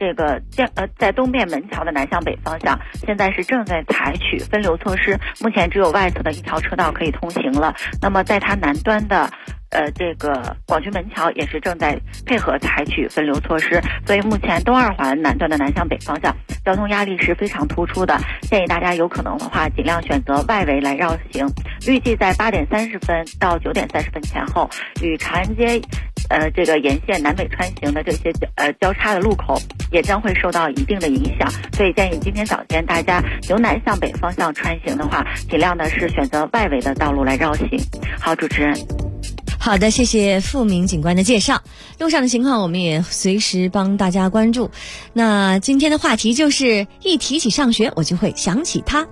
这个在东面门桥的南向北方向，现在是正在采取分流措施，目前只有外侧的一条车道可以通行了。那么在它南端的这个广渠门桥也是正在配合采取分流措施，所以目前东二环南段的南向北方向交通压力是非常突出的，建议大家有可能的话尽量选择外围来绕行。预计在8点30分到9点30分前后，与长安街这个沿线南北穿行的这些交叉的路口也将会受到一定的影响，所以建议今天早间大家由南向北方向穿行的话，尽量的是选择外围的道路来绕行。好，主持人。
好的，谢谢付明警官的介绍。路上的情况我们也随时帮大家关注。那今天的话题就是一提起上学我就会想起他。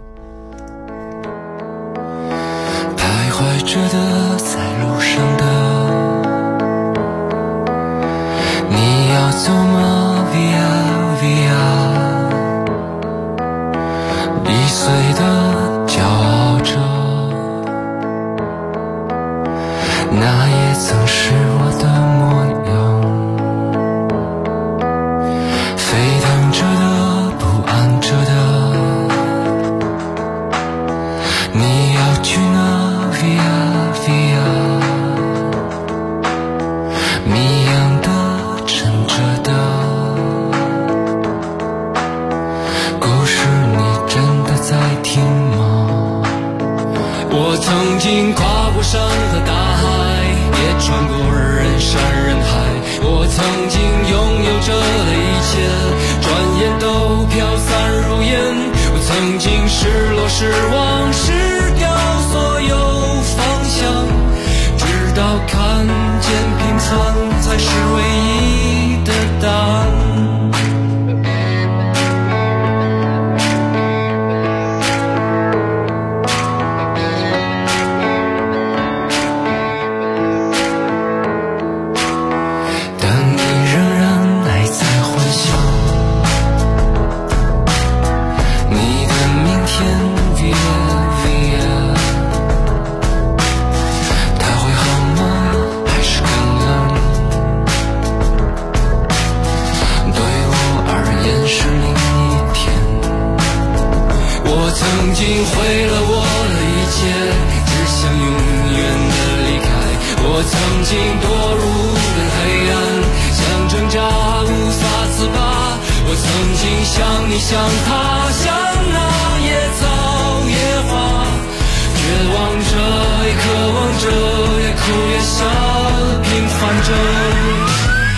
徘徊着的在路上的，你要走吗 Via Via， 易碎的骄傲着，那也曾是我的模样，沸腾着的，不安着的，你要去哪 Via Via， 谜样的，沉着的，故事你真的在听吗？我曾经跨过山和大海，也穿过人山人海，我曾经拥有着的一切，转眼都飘散如烟。我曾经失落失望失掉所有方向，直到看见平凡才是唯一的答案。曾经毁了我的一切，只想永远的离开。我曾经堕入的黑暗，想挣扎无法自拔。我曾经像你像他，像那野草野花，绝望着也渴望着，也哭也笑，平凡着。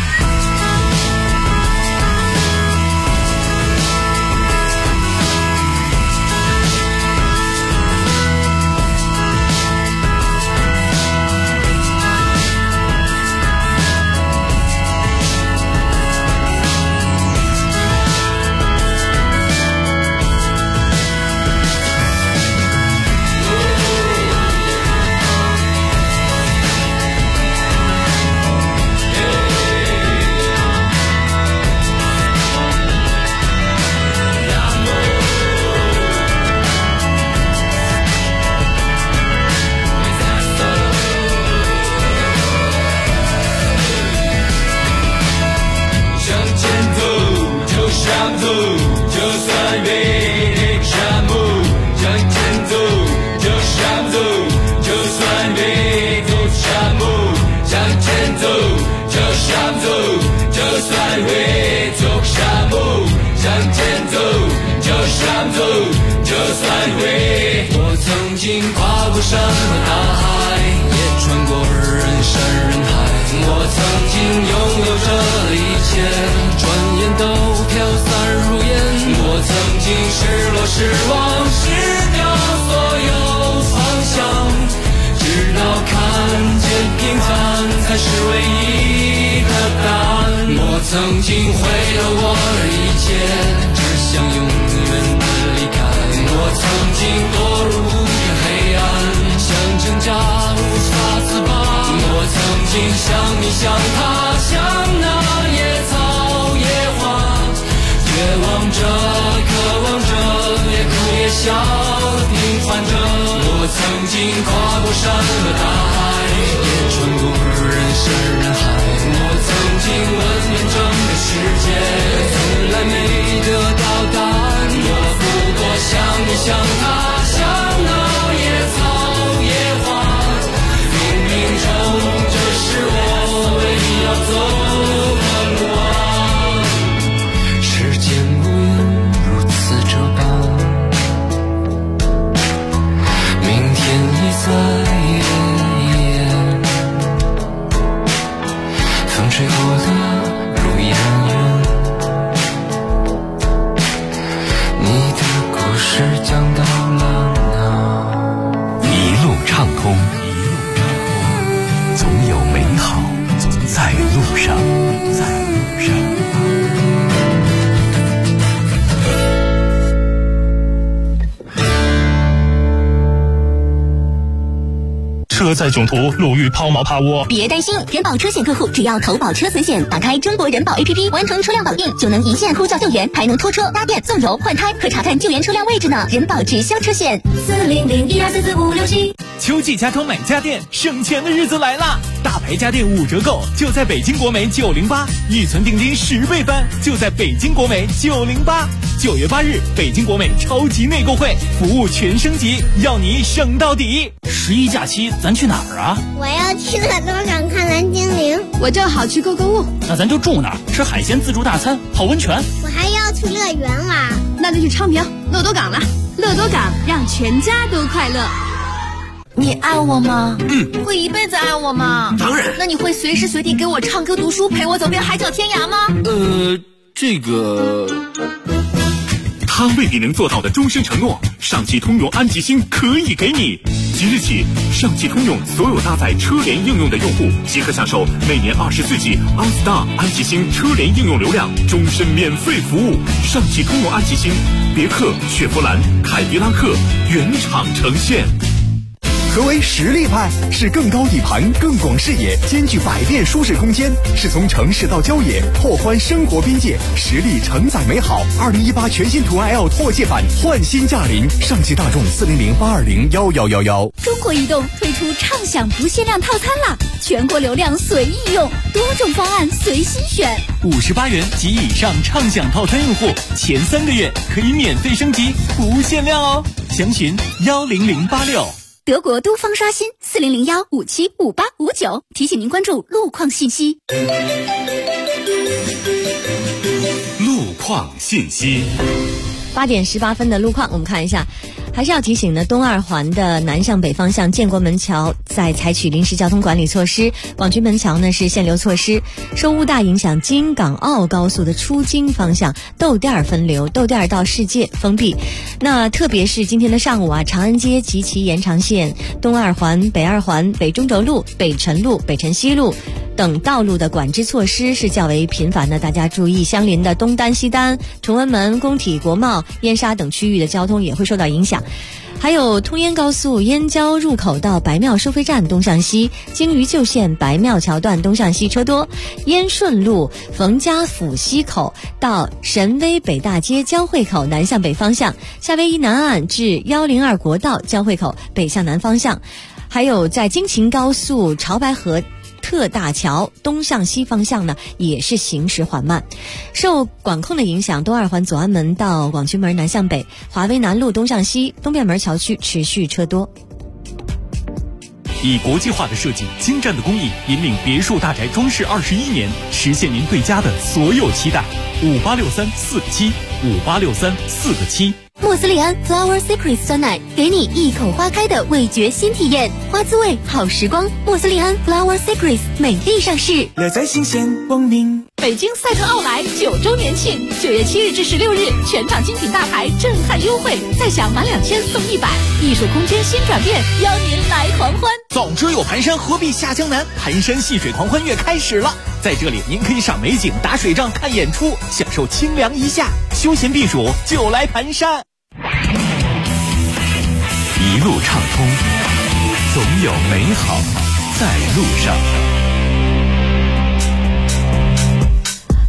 我曾经跨过山和大海，也穿过人山人海。我曾经拥有着的一切，转眼都飘散如烟。我曾经失落失望失掉所有方向，直到看见平凡才是唯一的答案。我曾经毁了我的一切，只想永远的离开。我曾经堕入黑暗，想挣扎无法自拔。我曾经像你像他，像那野草野花，绝望着渴望着，也哭也笑平凡着。我曾经跨过山和大海，也穿过人山人海。我曾经问遍整个世界， 想你想他，像那野草野花，冥冥中这是我唯一要走的路啊。时间无言如此这般，明天已在眼前，风吹过的如烟云，你的故事讲到了哪？
一路畅通，总有美好在路上，
车载囧途，路遇抛锚趴窝。
别担心，人保车险客户只要投保车损险，打开中国人保 APP， 完成车辆绑定，就能一键呼叫救援，还能拖车、搭电、送油、换胎和查看救援车辆位置呢。人保直销车险，40012444567。
秋季家装买家电，省钱的日子来啦！大牌家电5折购，就在北京国美908，预存定金10倍翻，就在北京国美908。9月8日，北京国美超级内购会，服务全升级，要你省到底。
11假期咱去哪儿啊？
我要去乐多港看蓝精灵，
我正好去购物。
那咱就住哪儿？吃海鲜自助大餐，泡温泉。
我还要去乐园玩，
那就去昌平乐多港了。乐多港让全家都快乐。
你爱我吗？会一辈子爱我吗？
当然。
那你会随时随地给我唱歌读书，陪我走遍海角天涯吗？
这个
他未必能做到的终身承诺，上汽通用安吉星可以给你。即日起，上汽通用所有搭载车联应用的用户即可享受每年24季 OnStar 安吉星车联应用流量终身免费服务。上汽通用安吉星，别克、雪佛兰、凯迪拉克原厂呈现。
何为实力派？是更高底盘、更广视野，兼具百变舒适空间，是从城市到郊野，拓宽生活边界，实力承载美好。2018全新途安 L 拓界版焕新驾临，上汽大众40082011111。
中国移动推出畅享不限量套餐啦，全国流量随意用，多种方案随心选。
58元及以上畅享套餐用户，前3个月可以免费升级，不限量哦。详询10086。
德国东方刷新40015755859，提醒您关注路况信息。
路况信息。
8点18分的路况，我们看一下。还是要提醒呢，东二环的南向北方向建国门桥在采取临时交通管理措施，广渠门桥呢是限流措施，受雾大影响，京港澳高速的出京方向豆店分流，豆店到世界封闭。那特别是今天的上午啊，长安街及其延长线、东二环、北二环、北中轴路、北辰路、北辰西路等道路的管制措施是较为频繁的，大家注意，相邻的东单、西单、崇文门、工体、国贸、燕莎等区域的交通也会受到影响。还有通燕高速燕郊入口到白庙收费站东向西，京渝旧线白庙桥段东向西车多，燕顺路冯家府西口到神威北大街交汇口南向北方向，夏威夷南岸至102国道交汇口北向南方向，还有在京秦高速潮白河特大桥东向西方向呢，也是行驶缓慢。受管控的影响，东二环左安门到广渠门南向北，华威南路东向西，东便门桥区持续车多。
以国际化的设计、精湛的工艺，引领别墅大宅装饰21年，实现您对家的所有期待。586347，586347。
莫斯利安 Flower Secret 酸奶，给你一口花开的味觉新体验，花滋味好时光。莫斯利安 Flower Secret 美丽上市，
乐在新鲜光明。
北京赛特奥莱9周年庆，9月7日至16日，全场精品大牌震撼优惠，再享满2000送100，艺术空间新转变，邀您来狂欢。
早知有盘山，何必下江南？盘山戏水狂欢月开始了，在这里您可以赏美景、打水仗、看演出，享受清凉一夏，休闲避暑就来盘山。
一路畅通，总有美好在路上。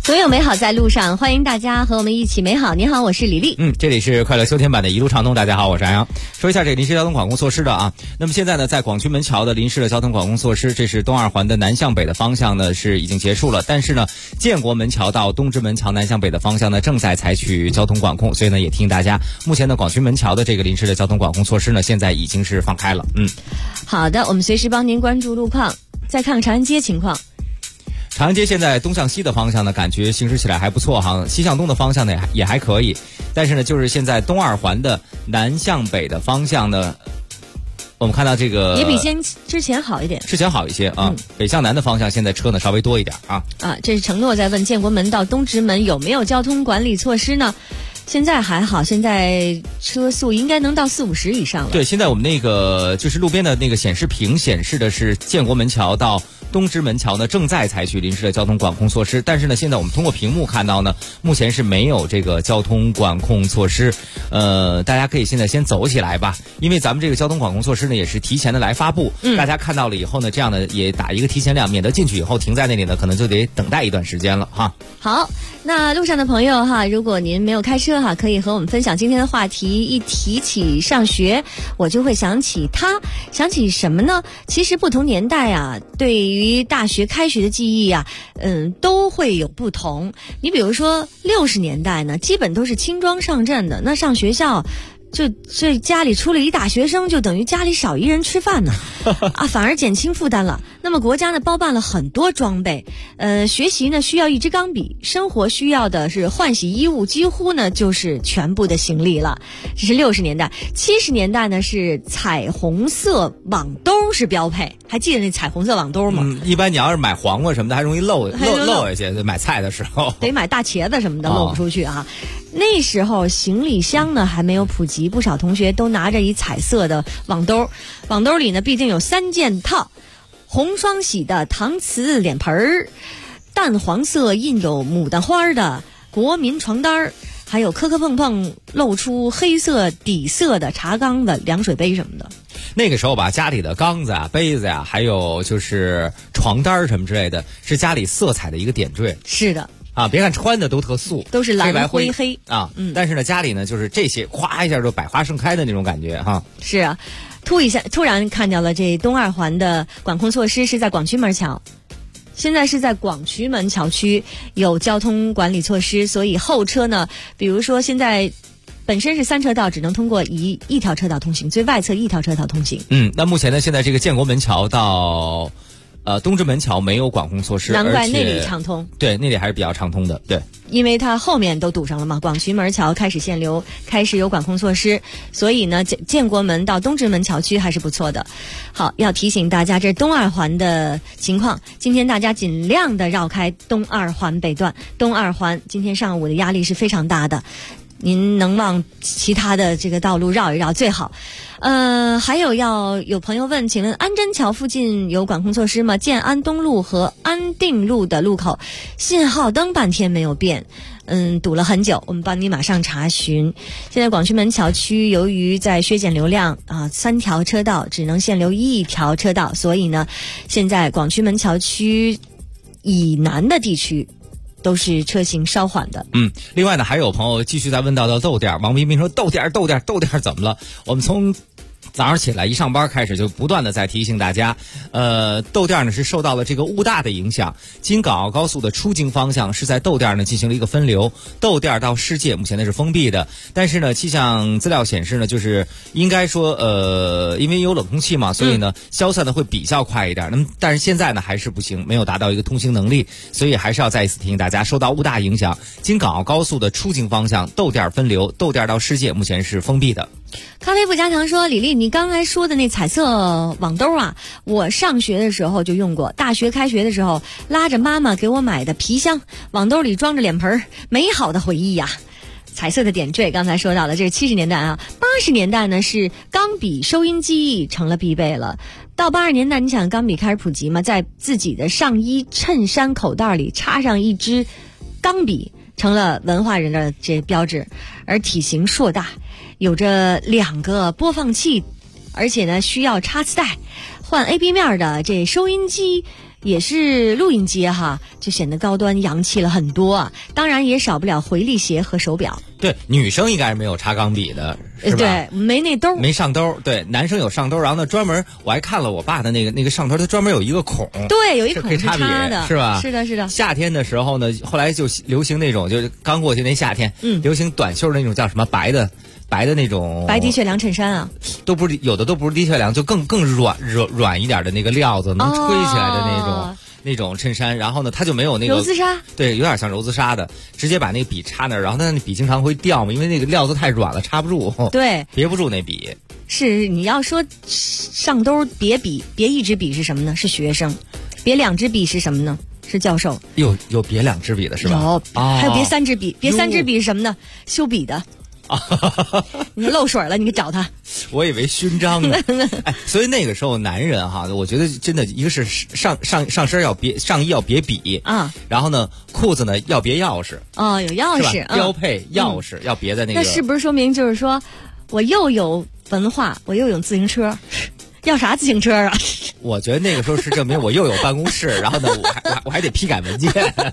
所有美好在路上，欢迎大家和我们一起美好。你好，我是李丽。
这里是快乐秋天版的一路畅通。大家好，我是安阳。说一下这个临时交通管控措施的啊。那么现在呢，在广渠门桥的临时的交通管控措施，这是东二环的南向北的方向呢是已经结束了，但是呢，建国门桥到东直门桥南向北的方向呢正在采取交通管控，所以呢也提醒大家，目前呢广渠门桥的这个临时的交通管控措施呢现在已经是放开了。
好的，我们随时帮您关注路况。再看看长安街情况。
长安街现在东向西的方向呢，感觉行驶起来还不错哈。西向东的方向呢也还可以，但是呢，就是现在东二环的南向北的方向呢，我们看到这个
也比之前好一点，
之前好一些啊。北向南的方向现在车呢稍微多一点啊。
这是承诺在问建国门到东直门有没有交通管理措施呢？现在还好，现在车速应该能到40-50以上了。
对，现在我们那个就是路边的那个显示屏显示的是建国门桥到东直门桥呢正在采取临时的交通管控措施，但是呢，现在我们通过屏幕看到呢，目前是没有这个交通管控措施。大家可以现在先走起来吧，因为咱们这个交通管控措施呢也是提前的来发布，大家看到了以后呢，这样呢也打一个提前量，免得进去以后停在那里呢，可能就得等待一段时间了哈。
好，那路上的朋友哈，如果您没有开车哈，可以和我们分享今天的话题。一提起上学，我就会想起什么呢？其实不同年代啊，对于大学开学的记忆啊，都会有不同。你比如说60年代呢，基本都是轻装上阵的，那上学校这家里出了一大学生，就等于家里少一人吃饭呢，反而减轻负担了。那么国家呢包办了很多装备，学习呢需要一支钢笔，生活需要的是换洗衣物，几乎呢就是全部的行李了。这是60年代。70年代呢是彩虹色网兜是标配，还记得那彩虹色网兜吗？
一般你要是买黄瓜什么的，还容易漏下去，买菜的时候
得买大茄子什么的，漏不出去啊。那时候行李箱呢还没有普及，不少同学都拿着一彩色的网兜，网兜里呢必定有3件套：红双喜的搪瓷脸盆儿，淡黄色印有牡丹花的国民床单，还有磕磕碰碰露出黑色底色的茶缸的凉水杯什么的。
那个时候吧，家里的缸子啊、杯子呀，还有就是床单什么之类的，是家里色彩的一个点缀。
是的。
别看穿的都特素，
都是蓝
白灰
黑
啊。但是呢，家里呢就是这些，咵一下就百花盛开的那种感觉哈。
是啊，突然看到了这东二环的管控措施是在广渠门桥，现在是在广渠门桥区有交通管理措施，所以后车呢，比如说现在本身是3车道，只能通过一条车道通行，最外侧一条车道通行。
那目前呢，现在这个建国门桥到东直门桥没有管控措施，
难怪那里畅通。
对，那里还是比较畅通的。对，
因为它后面都堵上了嘛，广渠门桥开始限流，开始有管控措施，所以呢，建国门到东直门桥区还是不错的。好，要提醒大家，这是东二环的情况。今天大家尽量的绕开东二环北段，东二环今天上午的压力是非常大的。您能往其他的这个道路绕一绕最好。还有朋友问，请问安贞桥附近有管控措施吗？建安东路和安定路的路口信号灯半天没有变，堵了很久，我们帮你马上查询。现在广渠门桥区由于在削减流量3条车道只能限流1条车道，所以呢，现在广渠门桥区以南的地区都是车行稍缓的。
另外呢，还有朋友继续在问到豆店，王彬彬说豆店怎么了？我们从早上起来一上班开始就不断的在提醒大家，豆店呢是受到了这个雾大的影响，京港澳高速的出京方向是在豆店呢进行了一个分流，豆店到世界目前呢是封闭的，但是呢气象资料显示呢，就是应该说因为有冷空气嘛，所以呢消散的会比较快一点，那么但是现在呢还是不行，没有达到一个通行能力，所以还是要再一次提醒大家，受到雾大影响，京港澳高速的出京方向豆店分流，豆店到世界目前是封闭的。
咖啡不加糖说，李丽，你刚才说的那彩色网兜啊，我上学的时候就用过，大学开学的时候拉着妈妈给我买的皮箱，网兜里装着脸盆，美好的回忆呀。彩色的点缀刚才说到了，这是70年代啊。80年代呢是钢笔收音机成了必备了。到82年代，你想钢笔开始普及嘛，在自己的上衣衬衫口袋里插上一支钢笔，成了文化人的这标志。而体型硕大，有着2个播放器，而且呢需要插磁带换 AB 面的这收音机也是录音机哈，就显得高端洋气了很多啊。当然也少不了回力鞋和手表。
对，女生应该是没有插钢笔的，是吧？
对，没那兜，
没上兜。对，男生有上兜，然后呢，专门我还看了我爸的那个上头，它专门有一个孔，
对，有一孔
可以插笔
的，
是吧？
是的，是的。
夏天的时候呢，后来就流行那种，就是刚过去那夏天，流行短袖的那种叫什么白的那种
白的确良衬衫啊，
都不是有的都不是的确良，就更软一点的那个料子，能吹起来的那种。那种衬衫，然后呢，它就没有那个
柔姿纱，
对，有点像柔姿纱的，直接把那个笔插那儿，然后它那笔经常会掉嘛，因为那个料子太软了，插不住，
对，
别不住那笔。
是你要说上兜别笔，别一支笔是什么呢？是学生，别两支笔是什么呢？是教授。
有别两支笔的是吧？
有，还有别三支笔，别三支笔是什么呢？修笔的。你漏水了，你找他。
我以为勋章呢。哎，所以那个时候男人哈，我觉得真的一个是上身要别，上衣要别笔啊，然后呢裤子呢要别钥匙。
哦，有钥匙，
标配钥匙要别在那个。
那是不是说明就是说我又有文化，我又有自行车？要啥自行车啊？
我觉得那个时候是证明我又有办公室，然后呢，我还得批改文件。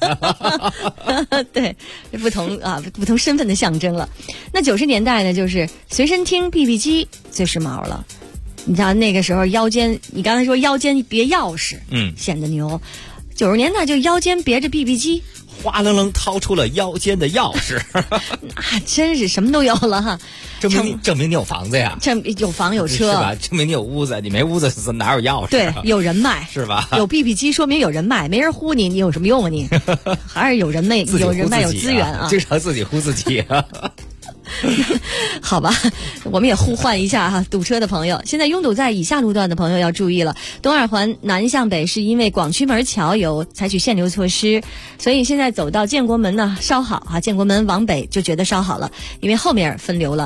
对，不同身份的象征了。那90年代呢，就是随身听、BB 机最时髦了。你知道那个时候腰间，你刚才说腰间别钥匙，显得牛。90年代就腰间别着 BB 机。
哗楞楞掏出了腰间的钥匙，
那真是什么都有了哈。
证明你有房子呀，
有房有车
是吧？证明你有屋子，你没屋子哪有钥匙？
对，有人脉
是吧？
有 BB 机说明有人脉，没人呼你有什么用啊你？还是有人脉，有人脉有资源啊，
经常自己呼自己啊。
好吧，我们也互换一下哈，堵车的朋友，现在拥堵在以下路段的朋友要注意了。东二环南向北是因为广渠门桥有采取限流措施，所以现在走到建国门呢稍好哈，建国门往北就觉得稍好了，因为后面分流了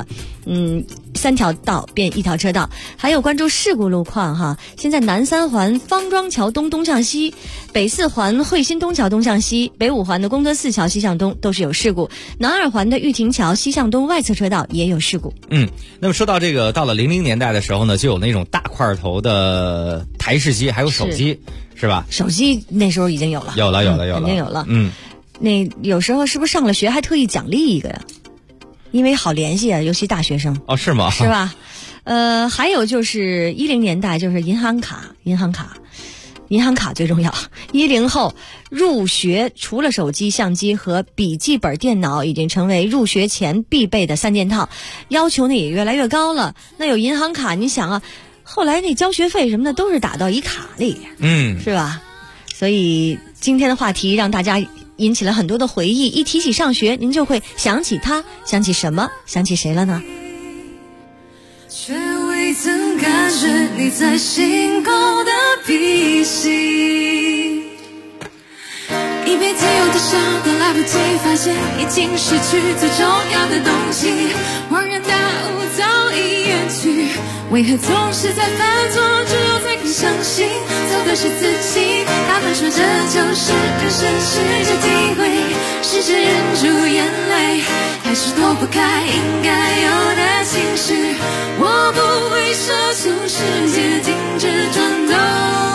，3条道变1条车道。还有关注事故路况哈，现在南3环方庄桥东向西，北4环汇新东桥东向西，北5环的功德寺桥西向东都是有事故，南2环的玉亭桥西向东外侧车道也有事故。
那么说到这个，到了00年代的时候呢，就有那种大块头的台式机，还有手机，是吧？
手机那时候已经有了，
有了，
肯定有了。那有时候是不是上了学还特意奖励一个呀？因为好联系啊，尤其大学生。
哦，是吗？
是吧？还有就是10年代，就是银行卡最重要。10后入学除了手机、相机和笔记本电脑，已经成为入学前必备的3件套，要求呢也越来越高了。那有银行卡，你想啊，后来那交学费什么的都是打到一卡里，是吧？所以今天的话题让大家引起了很多的回忆，一提起上学，您就会想起他，想起什么，想起谁了呢？
却未曾感觉你在心口的鼻息，一杯提油的伤都来不及发现，已经失去最重要的东西，恍然大悟早已远去，为何总是在犯错之后才肯相信错的是自己？他们说这就是人生，试着体会，试着忍住眼泪，还是躲不开应该有的情绪。我不会奢求世界停止转动，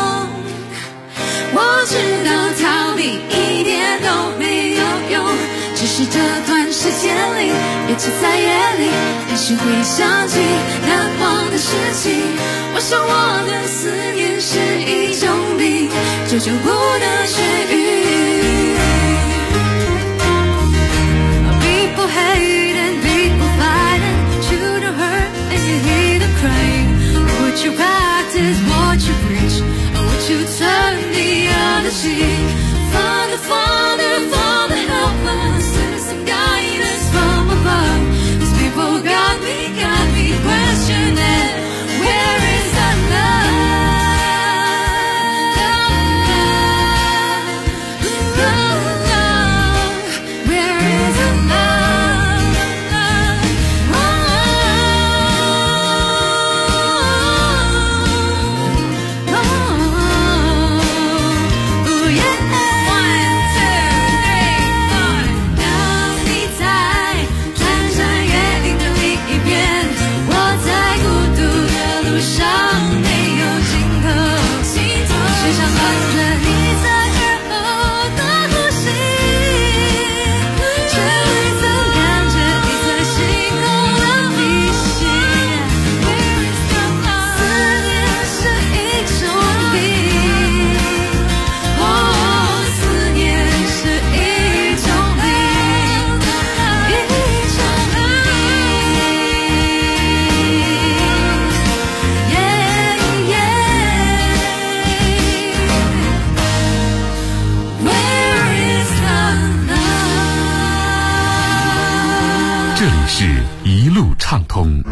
我知道逃避一点都没有用，只是这段时间里，尤其在夜里，还是会想起难忘的事情。我想我的思念是一种病，久久不能痊愈。People hate and people fighting, children hurt and you hear them crying. Would you practice what you preach, or would you turn the other cheek? Find the Father, for the helper, send some guidance from above. These people got me questioning, where is the love? Where is the love? Oh, yeah.
畅通。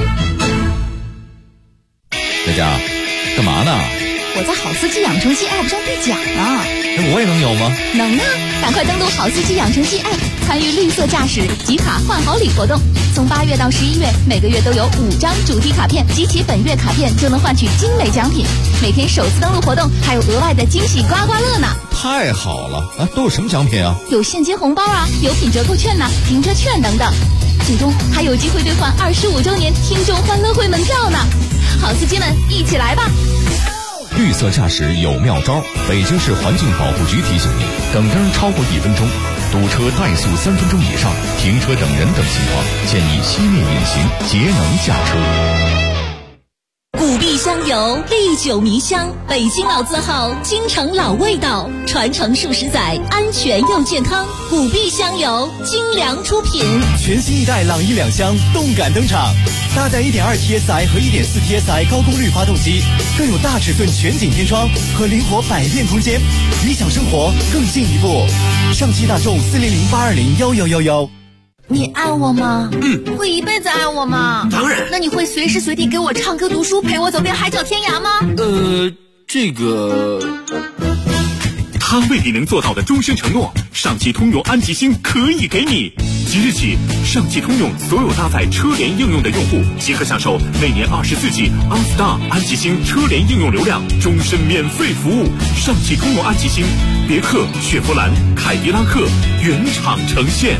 佳佳，干嘛呢？
我在好司机养成系 App 上兑奖呢。
那我也能有吗？
能啊！赶快登录好司机养成系 App， 参与绿色驾驶集卡换好礼活动。从8月到11月，每个月都有5张主题卡片，集齐本月卡片就能换取精美奖品。每天首次登录活动还有额外的惊喜刮刮乐呢！
太好了啊！都有什么奖品啊？
有现金红包啊，有品折扣券呐、停车券等等。最终还有机会兑换25周年听众欢乐会门票呢！好司机们，一起来吧！
绿色驾驶有妙招，北京市环境保护局提醒您：等灯超过1分钟，堵车怠速3分钟以上，停车等人等情况，建议熄灭引擎，节能驾车。
古壁香油，历久弥香，北京老字号，京城老味道，传承数十载，安全又健康。古壁香油，精良出品。
全新一代朗逸2厢动感登场，搭载 1.2TSI 和 1.4TSI 高功率发动机，更有大尺寸全景天窗和灵活百变空间，理想生活更进一步。上汽大众400-820-1111。
你爱我吗？会一辈子爱我吗？
当然。
那你会随时随地给我唱歌读书，陪我走遍海角天涯吗？
这个
他为你能做到的终身承诺，上汽通用安吉星可以给你。即日起，上汽通用所有搭载车联应用的用户即可享受每年24G OnStar 安吉星车联应用流量，终身免费服务。上汽通用安吉星，别克、雪佛兰、凯迪拉克原厂呈现。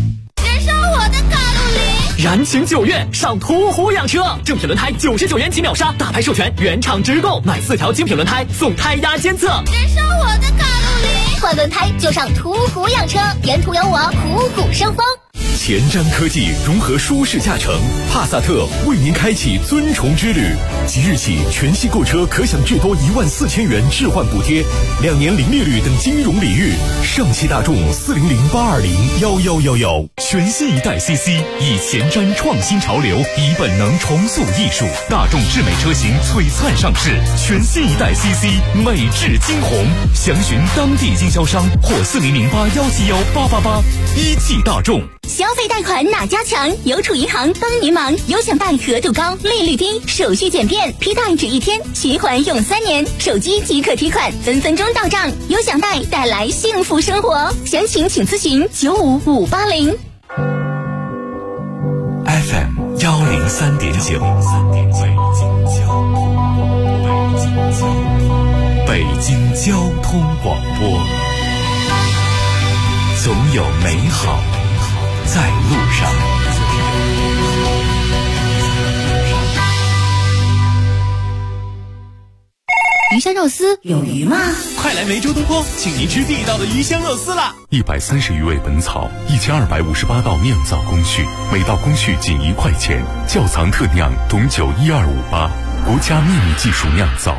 燃情9月上途虎养车，正品轮胎99元起秒杀，大牌授权原厂直购，买4条精品轮胎送胎压监测。
燃烧我的卡路里，换轮胎就上途虎养车，沿途有我虎虎生风。
前瞻科技融合舒适驾乘，帕萨特为您开启尊崇之旅。即日起，全系购车可享至多14000元置换补贴，2年零利率等金融礼遇。上汽大众400-820-1111。全新一代 CC 以前瞻创新潮流，以本能重塑艺术。大众智美车型璀璨上市，全新一代 CC 美质惊鸿。详询当地经销商或400-8171888。一汽大众。
消费贷款哪家强？邮储银行帮您忙。优享贷额度高，利率低，手续简便，批贷只1天，循环用3年，手机即可提款，分分钟到账。优享贷带来幸福生活，详情请咨询95580。
FM 103.9，北京交通广播，总有美好在路上。
鱼香肉丝有鱼吗？
快来梅州东坡，请您吃地道的鱼香肉丝啦
！130余味本草，1258道酿造工序，每道工序仅1块钱，窖藏特酿董酒12588，国家秘密技术酿造。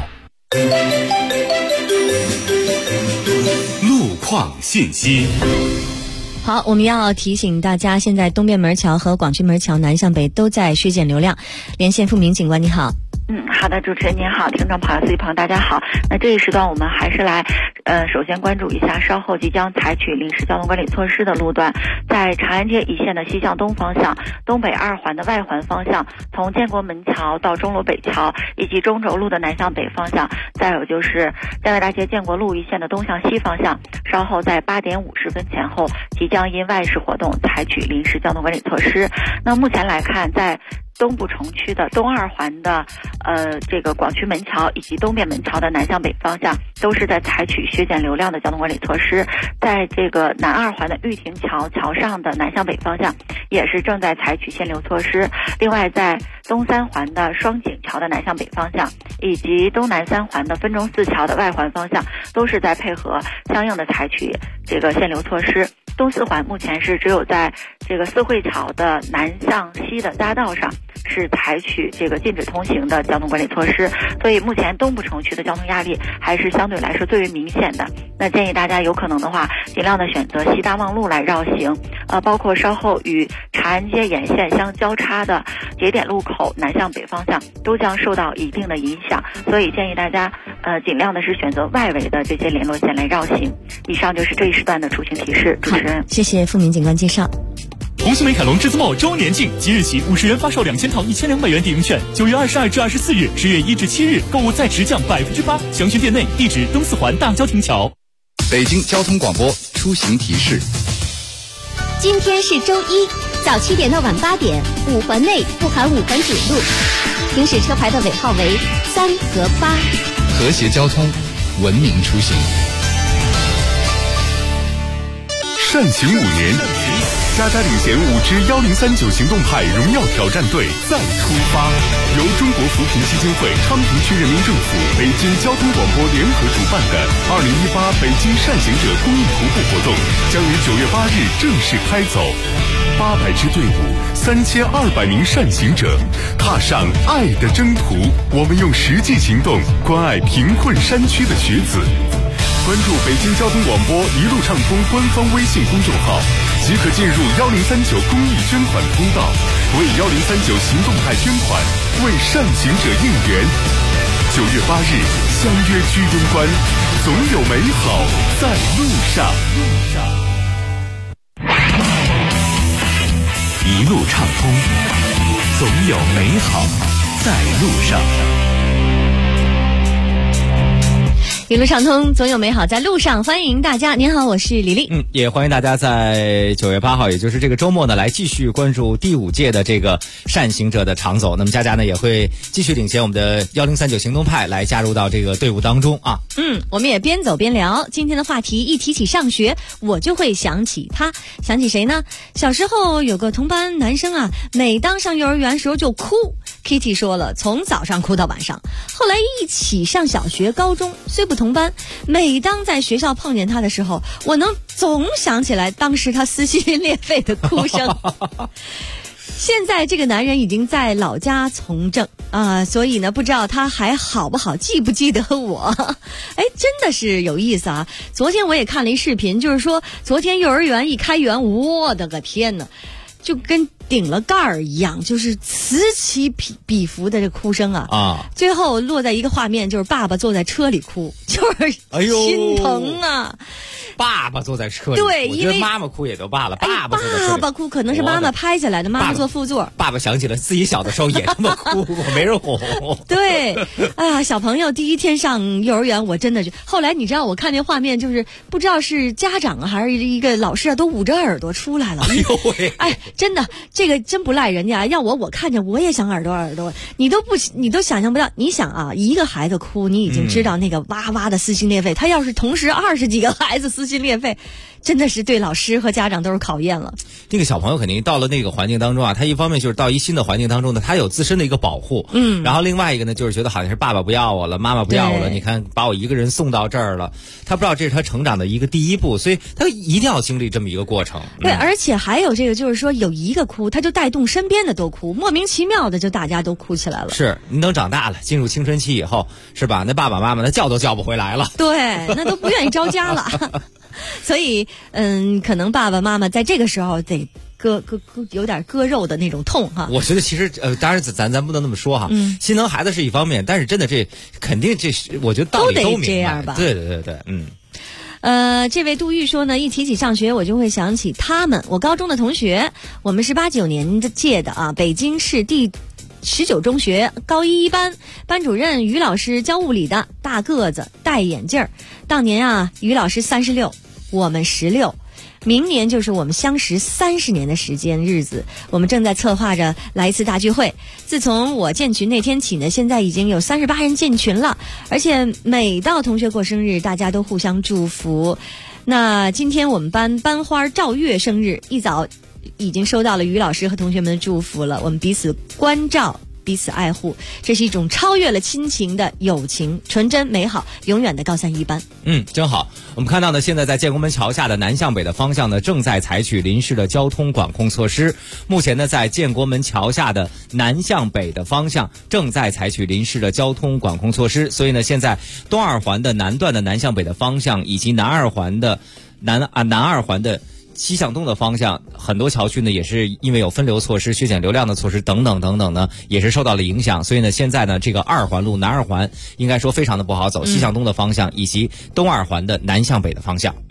路况信息。
好，我们要提醒大家，现在东便门桥和广渠门桥南向北都在削减流量。连线付明警官，你好。
好的，主持人您好，听众朋友、司机朋友大家好。那这一时段我们还是来首先关注一下稍后即将采取临时交通管理措施的路段。在长安街一线的西向东方向，东北2环的外环方向，从建国门桥到钟楼北桥，以及中轴路的南向北方向，再有就是建外大街建国路一线的东向西方向，稍后在8点50分前后即将因外事活动采取临时交通管理措施。那目前来看，在东部城区的东2环的这个广渠门桥以及东便门桥的南向北方向都是在采取削减流量的交通管理措施。在这个南2环的玉亭桥桥上的南向北方向也是正在采取限流措施。另外在东3环的双井桥的南向北方向以及东南3环的分钟寺桥的外环方向都是在配合相应的采取这个限流措施。东4环目前是只有在这个四惠桥的南向西的匝道上是采取这个禁止通行的交通管理措施，所以目前东部城区的交通压力还是相对来说最为明显的。那建议大家有可能的话，尽量的选择西大望路来绕行，包括稍后与长安街沿线相交叉的节点路口南向北方向都将受到一定的影响，所以建议大家尽量的是选择外围的这些联络线来绕行。以上就是这一时段的出行提示，主持人。
谢谢付明警官介绍。
红星美凯龙至尊茂周年庆，即日起50人发售2000套1200元抵用券，9月22至24日，10月1至7日购物再直降8%，详询店内，地址东四环大郊亭桥。
北京交通广播出行提示：
今天是周一，早7点到晚8点，5环内不含5环主路，行驶车牌的尾号为3和8。
和谐交通，文明出行。
善行5年，佳佳领衔5支1039行动派荣耀挑战队再出发。由中国扶贫基金会、昌平区人民政府、北京交通广播联合主办的2018北京善行者公益徒步活动将于9月8日正式开走。800支队伍，3200名善行者，踏上爱的征途。我们用实际行动关爱贫困山区的学子。关注北京交通广播一路畅通官方微信公众号，即可进入1039公益捐款通道，为1039行动派捐款，为善行者应援。9月8日相约居庸关，总有美好在路上。
一路畅通，总有美好在路上。
一路畅通，总有美好在路上。欢迎大家，您好，我是李丽。
也欢迎大家在9月8号，也就是这个周末呢，来继续关注第5届的这个善行者的长走。那么佳佳呢，也会继续领衔我们的1039行动派来加入到这个队伍当中啊。
我们也边走边聊。今天的话题一提起上学，我就会想起他，想起谁呢？小时候有个同班男生啊，每当上幼儿园时候就哭。Kitty 说了，从早上哭到晚上。后来一起上小学、高中，虽不同班，每当在学校碰见他的时候，我能总想起来当时他撕心裂肺的哭声。现在这个男人已经在老家从政啊，所以呢，不知道他还好不好，记不记得我？哎，真的是有意思啊！昨天我也看了一视频，就是说昨天幼儿园一开园，我的个天哪，就跟顶了盖儿一样，就是此起彼伏的这哭声啊！最后落在一个画面，就是爸爸坐在车里哭，就是心疼啊！
爸爸坐在车里，
对，
我觉得妈妈哭也就罢了，爸
爸哭可能是妈妈拍下来的，妈妈坐副座。
爸爸想起了自己小的时候也这么哭过，没人哄。
对，小朋友第一天上幼儿园，我真的是。后来你知道，我看那画面，就是不知道是家长啊还是一个老师啊，都捂着耳朵出来了。
哎呦喂！
哎，真的，这个真不赖人家，要我看见我也想耳朵。你都想象不到。你想啊，一个孩子哭，你已经知道那个哇哇的撕心裂肺。他要是同时20几个孩子撕心裂肺，真的是对老师和家长都是考验了。
这个小朋友肯定到了那个环境当中啊，他一方面就是到一新的环境当中呢，他有自身的一个保护，然后另外一个呢，就是觉得好像是爸爸不要我了，妈妈不要我了，你看把我一个人送到这儿了，他不知道这是他成长的一个第一步，所以他一定要经历这么一个过程。
对，而且还有这个，就是说有一个哭，他就带动身边的都哭，莫名其妙的就大家都哭起来了。
是，你等长大了，进入青春期以后，是吧？那爸爸妈妈那叫都叫不回来了，
对，那都不愿意招家了。所以，可能爸爸妈妈在这个时候得有点割肉的那种痛哈。
我觉得其实当然咱不能那么说哈，心疼孩子是一方面，但是真的这肯定这是我觉得道理都明白，
这样吧。
对，
这位杜玉说呢，一提起上学，我就会想起他们，我高中的同学，我们是89年届的啊，北京市第19中学高一班，班主任于老师教物理的，大个子，戴眼镜儿。当年啊，于老师36，我们16。明年就是我们相识30年的时间日子，我们正在策划着来一次大聚会。自从我建群那天起呢，现在已经有38人建群了，而且每到同学过生日，大家都互相祝福。那今天我们班班花赵月生日，一早已经收到了于老师和同学们的祝福了，我们彼此关照，彼此爱护，这是一种超越了亲情的友情，纯真美好，永远的高三一班。
真好。我们看到呢，现在在建国门桥下的南向北的方向呢，正在采取临时的交通管控措施。目前呢，在建国门桥下的南向北的方向正在采取临时的交通管控措施，所以呢，现在东二环的南段的南向北的方向，以及南二环的西向东的方向，很多桥区呢也是因为有分流措施、削减流量的措施等等呢，也是受到了影响。所以呢，现在呢，这个二环路南二环应该说非常的不好走，西向东的方向以及东二环的南向北的方向。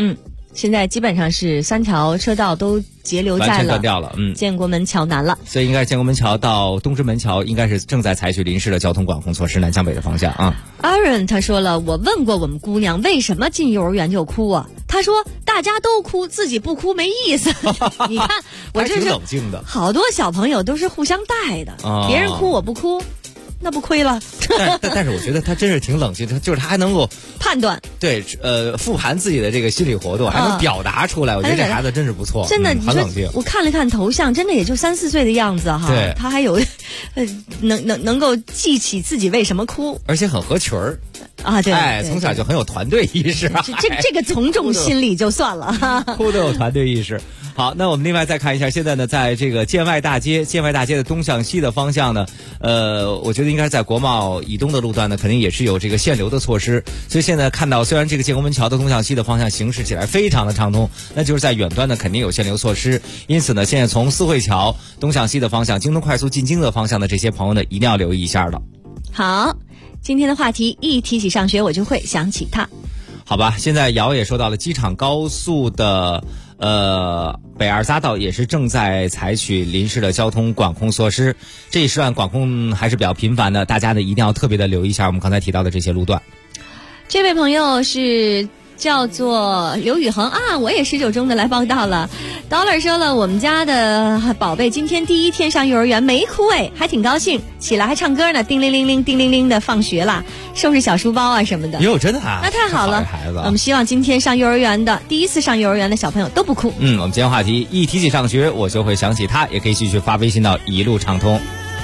现在基本上是3条车道都截留在了，
完全断掉了。
建国门桥南了，
所以应该建国门桥到东直门桥应该是正在采取临时的交通管控措施，南向北的方向啊。
Aaron 他说了，我问过我们姑娘为什么进幼儿园就哭啊？他说大家都哭，自己不哭没意思。你看我这是
冷静的，
好多小朋友都是互相带的，别人哭我不哭。那不亏了，
但是我觉得他真是挺冷静，他还能够
判断，
对，复盘自己的这个心理活动，还能表达出来，我觉得这孩子真是不错，
真的，
很冷静。
我看了看头像，真的也就3、4岁的样子哈，
对，
他还有，能够记起自己为什么哭，
而且很合群儿
啊，对，
哎，从小就很有团队意识，
这个从众心理就算了，
哭都有团队意识。好，那我们另外再看一下，现在呢，在这个建外大街的东向西的方向呢，我觉得应该在国贸以东的路段呢，肯定也是有这个限流的措施。所以现在看到，虽然这个建国门桥的东向西的方向行驶起来非常的畅通，那就是在远端呢肯定有限流措施。因此呢，现在从四惠桥东向西的方向，京东快速进京的方向的这些朋友呢，一定要留意一下了。
好，今天的话题一提起上学，我就会想起他。
好吧，现在瑶也说到了机场高速的。北二匝道也是正在采取临时的交通管控措施，这一时段管控还是比较频繁的，大家呢一定要特别的留意一下我们刚才提到的这些路段。
这位朋友是叫做刘宇恒啊，我也19中的来报道了。Dollar 说了，我们家的宝贝今天第1天上幼儿园没哭哎，还挺高兴，起来还唱歌呢，叮铃铃铃叮铃铃的放学了，收拾小书包啊什么的。
哟，真的啊，
那太好了，
孩子。
我们希望今天上幼儿园的第1次上幼儿园的小朋友都不哭。
我们今天话题一提起上学，我就会想起他，也可以继续发微信到一路畅通。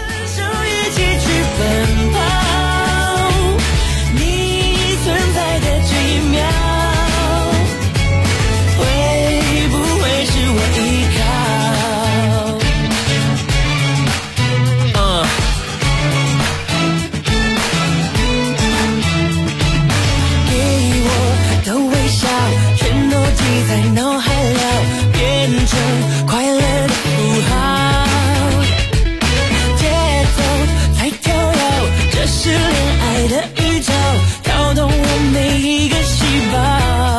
在脑海了，变成快乐的符号，节奏在跳跃，这是恋爱的预兆，跳动我每一个细胞。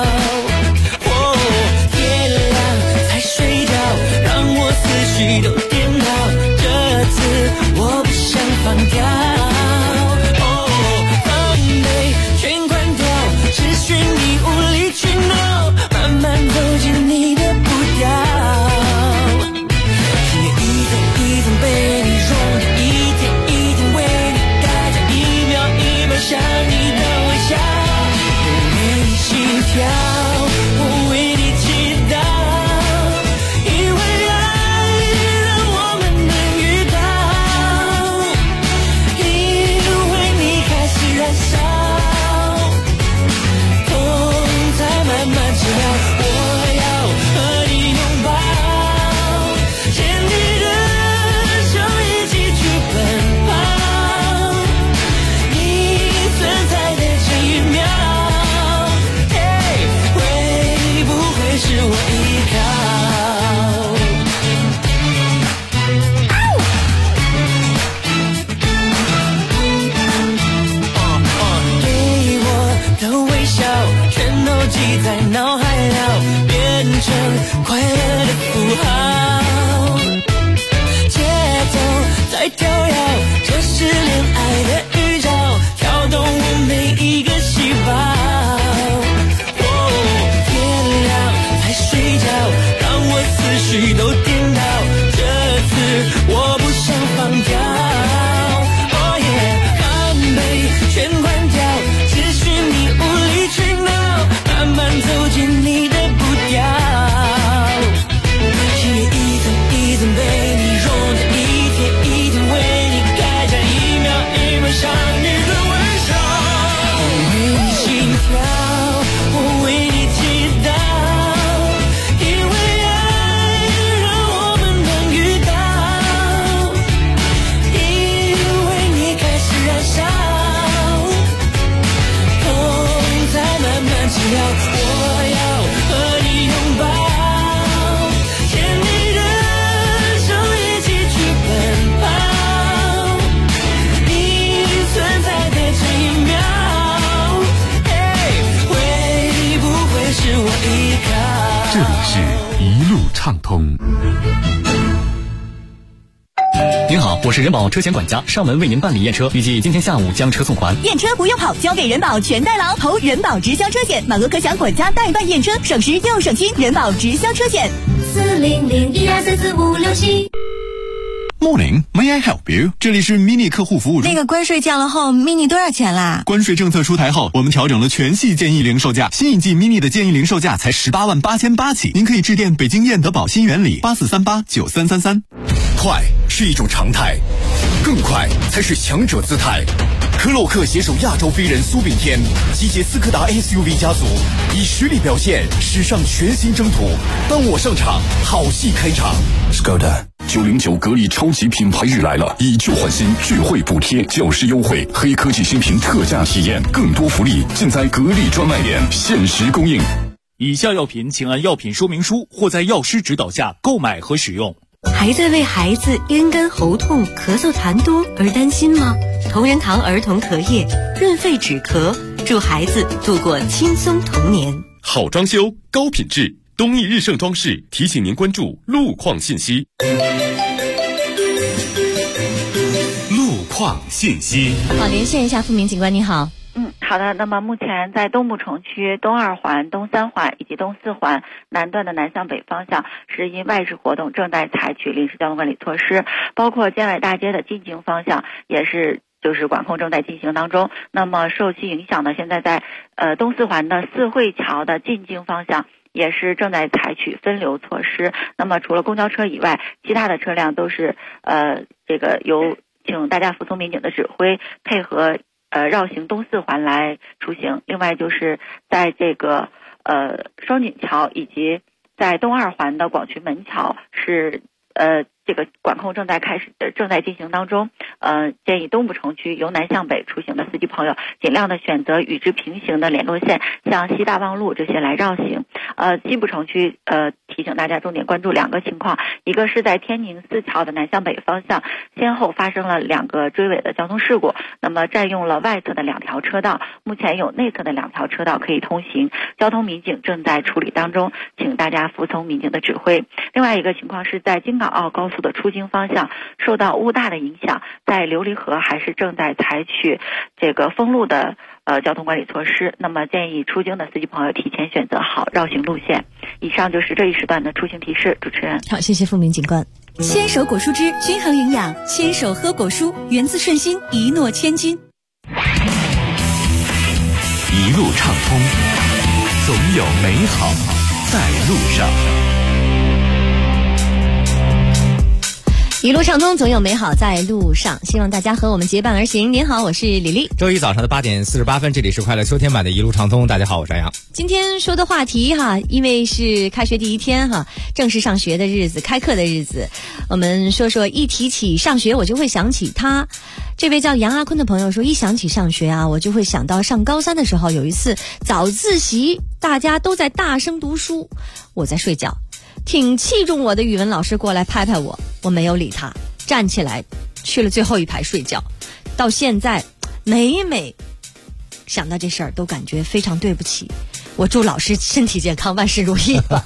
天亮才睡觉，让我思绪都颠倒，这次我不想放掉。防备全关掉，只许你无理取闹，慢慢走进你的步调，心也一层一层被你融掉，一天一天为你代价，一秒一秒想你的微笑，我为你心跳，我为你祈祷，因为爱让我们能遇到，因为你开始燃烧，痛在慢慢治疗。记在脑海了，变成快乐的符号，节奏在跳跃，这是恋爱的预兆，跳动我每一个细胞。天亮才睡觉，让我思绪都颠倒，这次我不想放掉。防备全关掉，只许你无理取闹，慢慢走进你的步调，心也
这里是一路畅通。
您好，我是人保车险管家，上门为您办理验车，预计今天下午将车送还。
验车不用跑，交给人保全代劳，投人保直销车险，满额可享管家代办验车，省时又省心。人保直销车险
40012344567。
Morning, may I help you？ 这里是 mini 客户服务中。
那个关税降了后 ，mini 多少钱啦？
关税政策出台后，我们调整了全系建议零售价，新一季 mini 的建议零售价才18.888起。您可以致电北京燕德宝新源里84389333。
快是一种常态，更快才是强者姿态。科洛克携手亚洲飞人苏炳添，集结斯柯达 SUV 家族，以实力表现史上全新征途。当我上场，好戏开场。
Skoda 909格力超级品牌日来了，以旧换新，聚会补贴，教师优惠，黑科技新品特价体验，更多福利尽在格力专卖店，限时供应。
以下药品请按药品说明书或在药师指导下购买和使用。
还在为孩子咽干喉痛、咳嗽痰多而担心吗？同仁堂儿童咳液润肺止咳，助孩子度过轻松童年。
好装修，高品质，东义日盛装饰提醒您关注路况信息。
路况信息。
好，连线一下付明警官，你好。
好的。那么目前在东部城区东2环、东3环以及东4环南段的南向北方向，是因外事活动正在采取临时交通管理措施，包括建外大街的进京方向也是管控正在进行当中。那么受其影响呢，现在在东4环的四惠桥的进京方向也是正在采取分流措施。那么除了公交车以外，其他的车辆都是由请大家服从民警的指挥，配合绕行东4环来出行。另外就是在双井桥以及在东2环的广渠门桥是管控正在进行当中。建议东部城区由南向北出行的司机朋友尽量的选择与之平行的联络线，像西大望路这些来绕行。西部城区提醒大家重点关注两个情况，一个是在天宁4桥的南向北方向先后发生了2个追尾的交通事故，那么占用了外侧的2条车道，目前有内侧的2条车道可以通行，交通民警正在处理当中，请大家服从民警的指挥。另外一个情况是在京港澳高速的出京方向受到雾大的影响，在琉璃河还是正在采取封路的交通管理措施，那么建议出京的司机朋友提前选择好绕行路线。以上就是这一时段的出行提示，主持人。
好，谢谢付明警官。
牵手果蔬汁均衡营养，牵手喝果蔬，源自顺心，一诺千金。
一路畅通，总有美好在路上。
一路畅通，总有美好在路上，希望大家和我们结伴而行。您好，我是李丽。
周一早上的8点48分，这里是快乐秋天版的一路畅通。大家好，我是张扬。
今天说的话题因为是开学第一天正式上学的日子，开课的日子，我们说一提起上学，我就会想起他。这位叫杨阿坤的朋友说，一想起上学我就会想到上高3的时候，有一次早自习，大家都在大声读书，我在睡觉。挺器重我的语文老师过来拍拍我，我没有理他，站起来去了最后一排睡觉。到现在每想到这事儿都感觉非常对不起。我祝老师身体健康，万事如意吧。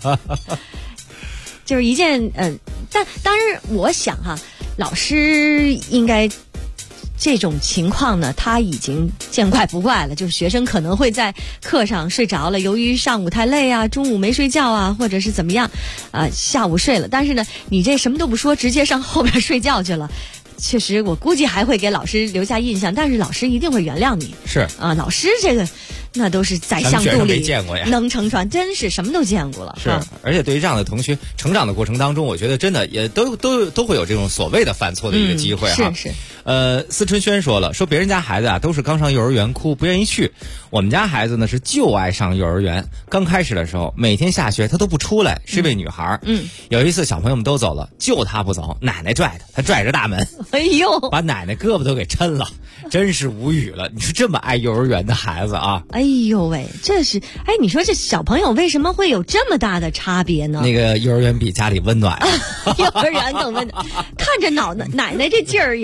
就是一件但当然我想老师应该这种情况呢，他已经见怪不怪了。就是学生可能会在课上睡着了，由于上午太累中午没睡觉或者是怎么样下午睡了。但是呢，你这什么都不说，直接上后边睡觉去了，确实我估计还会给老师留下印象，但是老师一定会原谅你。
是
老师这个那都是宰相肚里能撑船，真是什么都见过了。
是，而且对于这样的同学成长的过程当中，我觉得真的也都会有这种所谓的犯错的一个机会
是。
思春轩说别人家孩子都是刚上幼儿园哭不愿意去，我们家孩子呢是就爱上幼儿园。刚开始的时候每天下学他都不出来，是位女孩。有一次小朋友们都走了，就他不走，奶奶拽他拽着大门，
哎呦，
把奶奶胳膊都给抻了，真是无语了。你说这么爱幼儿园的孩子
哎呦喂，这是你说这小朋友为什么会有这么大的差别呢？
那个幼儿园比家里温暖
幼儿园更温暖，看着奶奶这劲儿也够温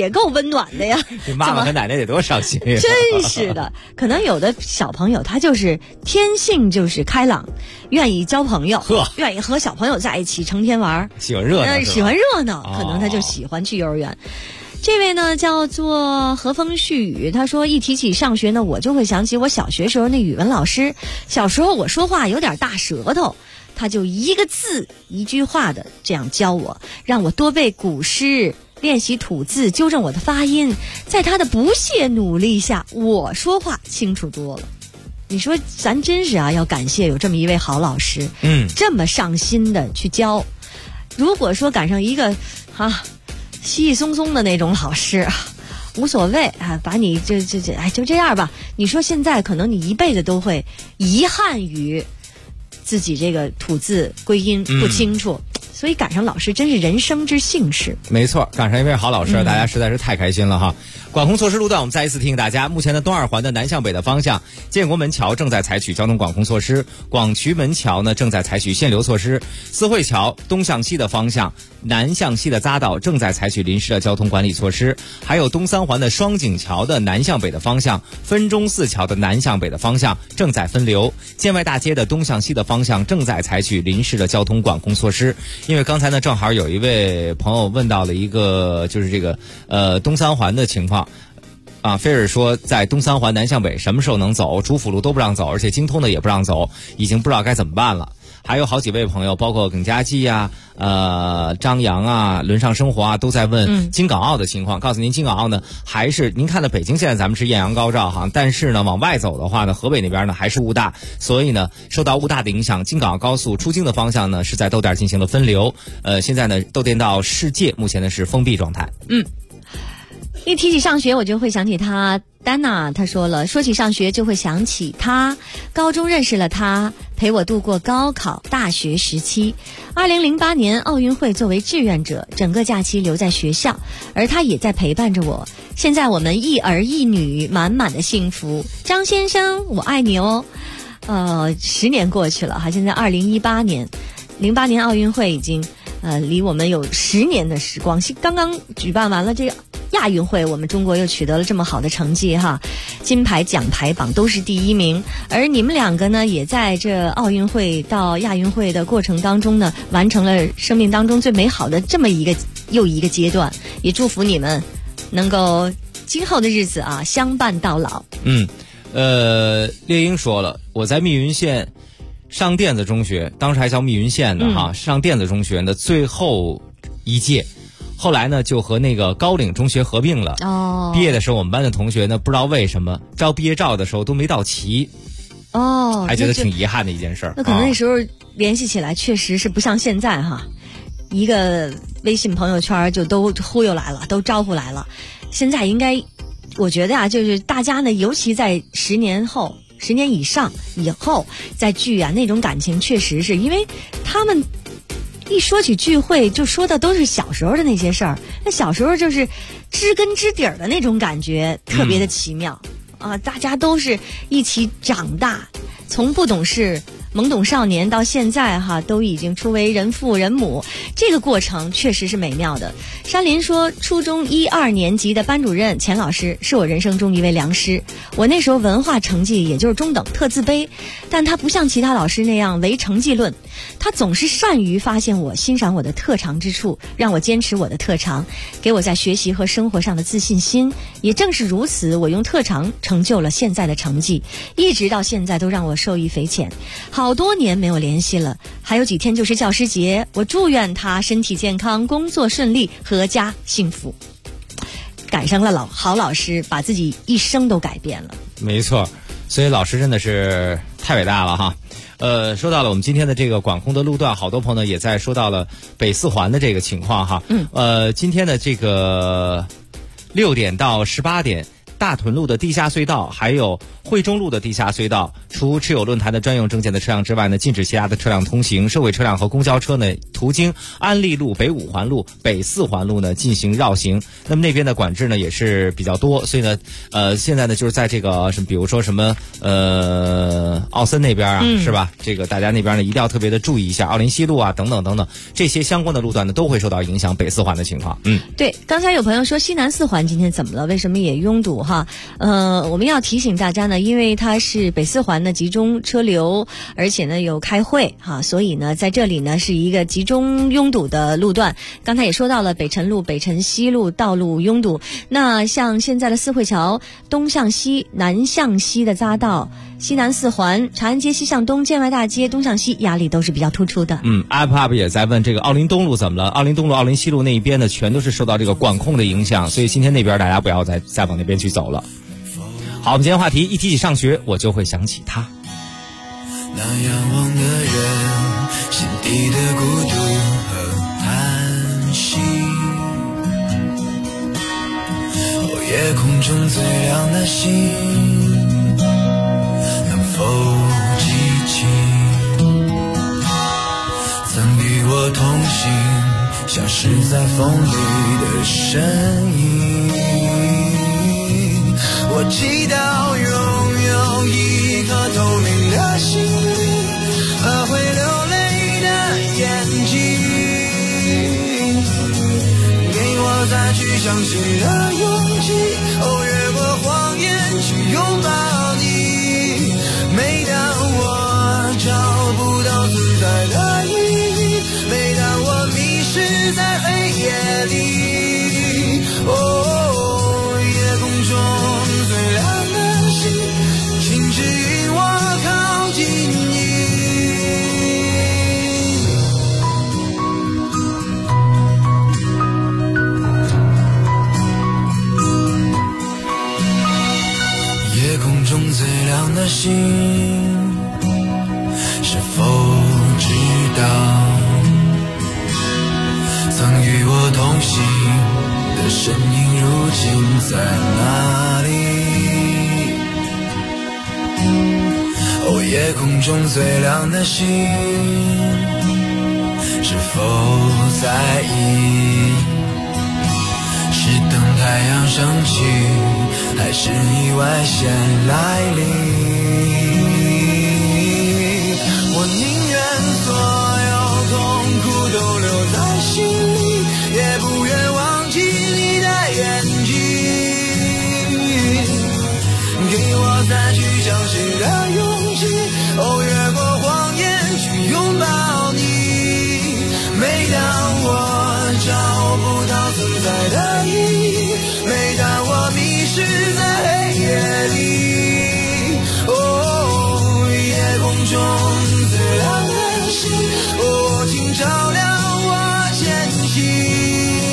暖的呀。
这妈妈和奶奶得多伤心呀！
真是的，可能有的小朋友他就是天性就是开朗，愿意交朋友，愿意和小朋友在一起，成天玩，
喜欢热闹，
喜欢热闹，可能他就喜欢去幼儿园。这位呢叫做和风絮雨，他说一提起上学呢，我就会想起我小学时候那语文老师。小时候我说话有点大舌头，他就一个字一句话的这样教我，让我多背古诗，练习吐字，纠正我的发音。在他的不懈努力下，我说话清楚多了。你说咱真是啊，要感谢有这么一位好老师，这么上心的去教。如果说赶上一个稀稀松松的那种老师，无所谓啊，把你就这样吧。你说现在可能你一辈子都会遗憾于自己这个吐字归音不清楚，所以赶上老师真是人生之幸事。
没错，赶上一位好老师，大家实在是太开心了哈。管控措施路段，我们再一次提醒大家，目前的东二环的南向北的方向，建国门桥正在采取交通管控措施，广渠门桥呢正在采取限流措施，四惠桥东向西的方向，南向西的匝道正在采取临时的交通管理措施，还有东三环的双井桥的南向北的方向，分钟寺桥的南向北的方向正在分流，建外大街的东向西的方向正在采取临时的交通管控措施。因为刚才呢正好有一位朋友问到了一个就是这个东三环的情况。菲尔说在东三环南向北什么时候能走，主辅路都不让走，而且京通的也不让走，已经不知道该怎么办了。还有好几位朋友，包括耿家记啊、张扬啊、轮上生活啊，都在问京港澳的情况。告诉您，京港澳呢还是您看到北京现在咱们是艳阳高照哈，但是呢往外走的话呢，河北那边呢还是雾大，所以呢受到雾大的影响，京港澳高速出京的方向呢是在豆店进行了分流。现在呢豆店到世界目前呢是封闭状态。
一提起上学，我就会想起他。丹娜她说了，说起上学就会想起他，高中认识了他，陪我度过高考、大学时期。2008年奥运会作为志愿者，整个假期留在学校，而他也在陪伴着我。现在我们一儿一女，满满的幸福。张先生，我爱你哦。10年过去了哈，现在2018年，08年奥运会已经离我们有10年的时光。刚刚举办完了这个亚运会，我们中国又取得了这么好的成绩哈，金牌奖牌榜都是第1名。而你们两个呢，也在这奥运会到亚运会的过程当中呢，完成了生命当中最美好的这么一个又一个阶段。也祝福你们能够今后的日子啊相伴到老。
猎鹰说了，我在密云县上电子中学，当时还叫密云县的哈，上电子中学的最后一届。后来呢，就和那个高岭中学合并了。毕业的时候，我们班的同学呢，不知道为什么照毕业照的时候都没到齐。还觉得挺遗憾的一件事。
那可能那时候联系起来确实是不像现在哈，一个微信朋友圈就都忽悠来了，都招呼来了。现在应该，我觉得啊，就是大家呢，尤其在10年后、10年以上以后再聚啊，那种感情确实是因为他们。一说起聚会，就说的都是小时候的那些事儿。那小时候就是知根知底儿的那种感觉，特别的奇妙大家都是一起长大，从不懂事、懵懂少年到现在哈，都已经初为人父人母，这个过程确实是美妙的。山林说，初中1、2年级的班主任钱老师是我人生中一位良师。我那时候文化成绩也就是中等，特自卑，但他不像其他老师那样唯成绩论，他总是善于发现我、欣赏我的特长之处，让我坚持我的特长，给我在学习和生活上的自信心。也正是如此，我用特长成就了现在的成绩，一直到现在都让我受益匪浅。好多年没有联系了，还有几天就是教师节，我祝愿他身体健康，工作顺利，阖家幸福。赶上了好老师，把自己一生都改变了。
没错，所以老师真的是太伟大了哈。说到了我们今天的这个管控的路段，好多朋友也在说到了北4环的这个情况哈。今天的这个6点到18点， 大屯路的地下隧道，还有惠中路的地下隧道，除持有论坛的专用证件的车辆之外呢，禁止其他的车辆通行。社会车辆和公交车呢，途经安利路、北五环路、北四环路呢进行绕行。那么那边的管制呢也是比较多，所以呢，现在呢就是在这个比如说什么奥森那边啊，是吧？这个大家那边呢一定要特别的注意一下，奥林西路啊等等等等，这些相关的路段呢都会受到影响，北四环的情况。
对，刚才有朋友说西南四环今天怎么了？为什么也拥堵哈？我们要提醒大家呢，因为它是北四环的集中车流，而且呢有开会哈，所以呢在这里呢是一个集中拥堵的路段。刚才也说到了北辰路、北辰西路道路拥堵，那像现在的四惠桥东向西、南向西的匝道，西南四环、长安街西向东、建外大街东向西压力都是比较突出的。
UP 也在问这个奥林东路怎么了？奥林东路、奥林西路那一边呢，全都是受到这个管控的影响，所以今天那边大家不要再往那边去走了。好，我们今天话题一提起上学，我就会想起他。
那仰望的人，心底的孤独和叹息。夜空中最亮的星，能否记起曾与我同行，消失在风里的身影？我祈祷拥有一颗透明的心灵和会流泪的眼睛，给我再去相信的勇气，越过谎言去拥抱你。每当我找不到自在的意义，每当我迷失在黑夜里，夜空中最亮的星，请指引我靠近你。夜空中最亮的星，是否知道曾与我同行的身影如今在哪里？夜空中最亮的星，是否在意？是等太阳升起，还是意外先来临？我宁愿所有痛苦都留在心里，也不愿忘记你的眼睛，给我再去相信的勇气，越过谎言去拥抱你。每当我找不到自在的意义，每当我迷失在黑夜里，夜空中最亮的星，请照亮我前行。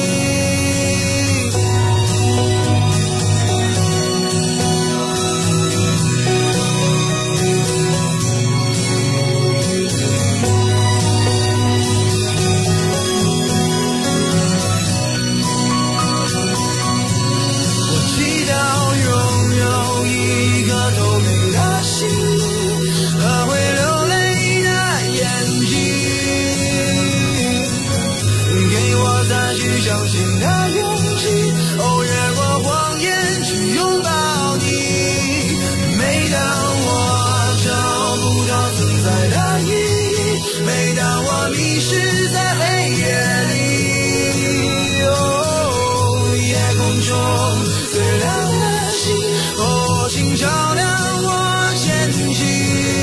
相信的勇气，越过谎言去拥抱你。每当我找不到自在的意义，每当我迷失在黑夜里，夜空中最亮的星，请照亮我前行。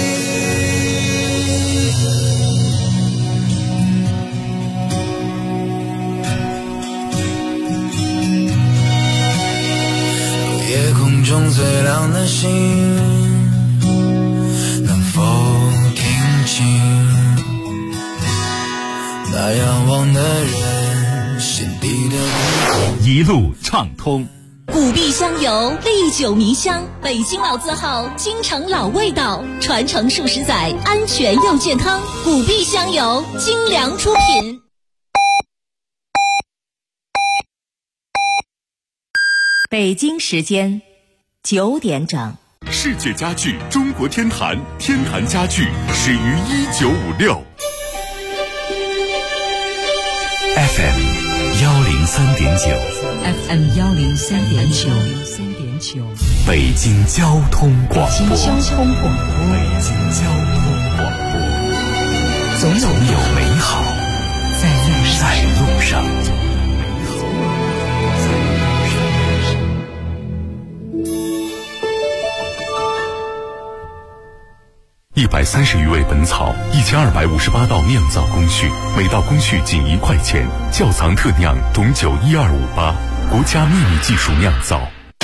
夜空中最亮的星，能否听清那仰望的人心底的
一路畅通。
古碧香油，历久弥香，北京老字号，京城老味道，传承数十载，安全又健康。古碧香油，精良出品。
北京时间
9点整。
世界家具中国天坛，天坛家具始于1956。
FM 103.9
FM 103.9，
北京交通广播。
北京交通广播，
总有美好在路上。
130余味本草，1258道酿造工序，每道工序仅1块钱。窖藏特酿董酒12588，国家秘密技术酿造。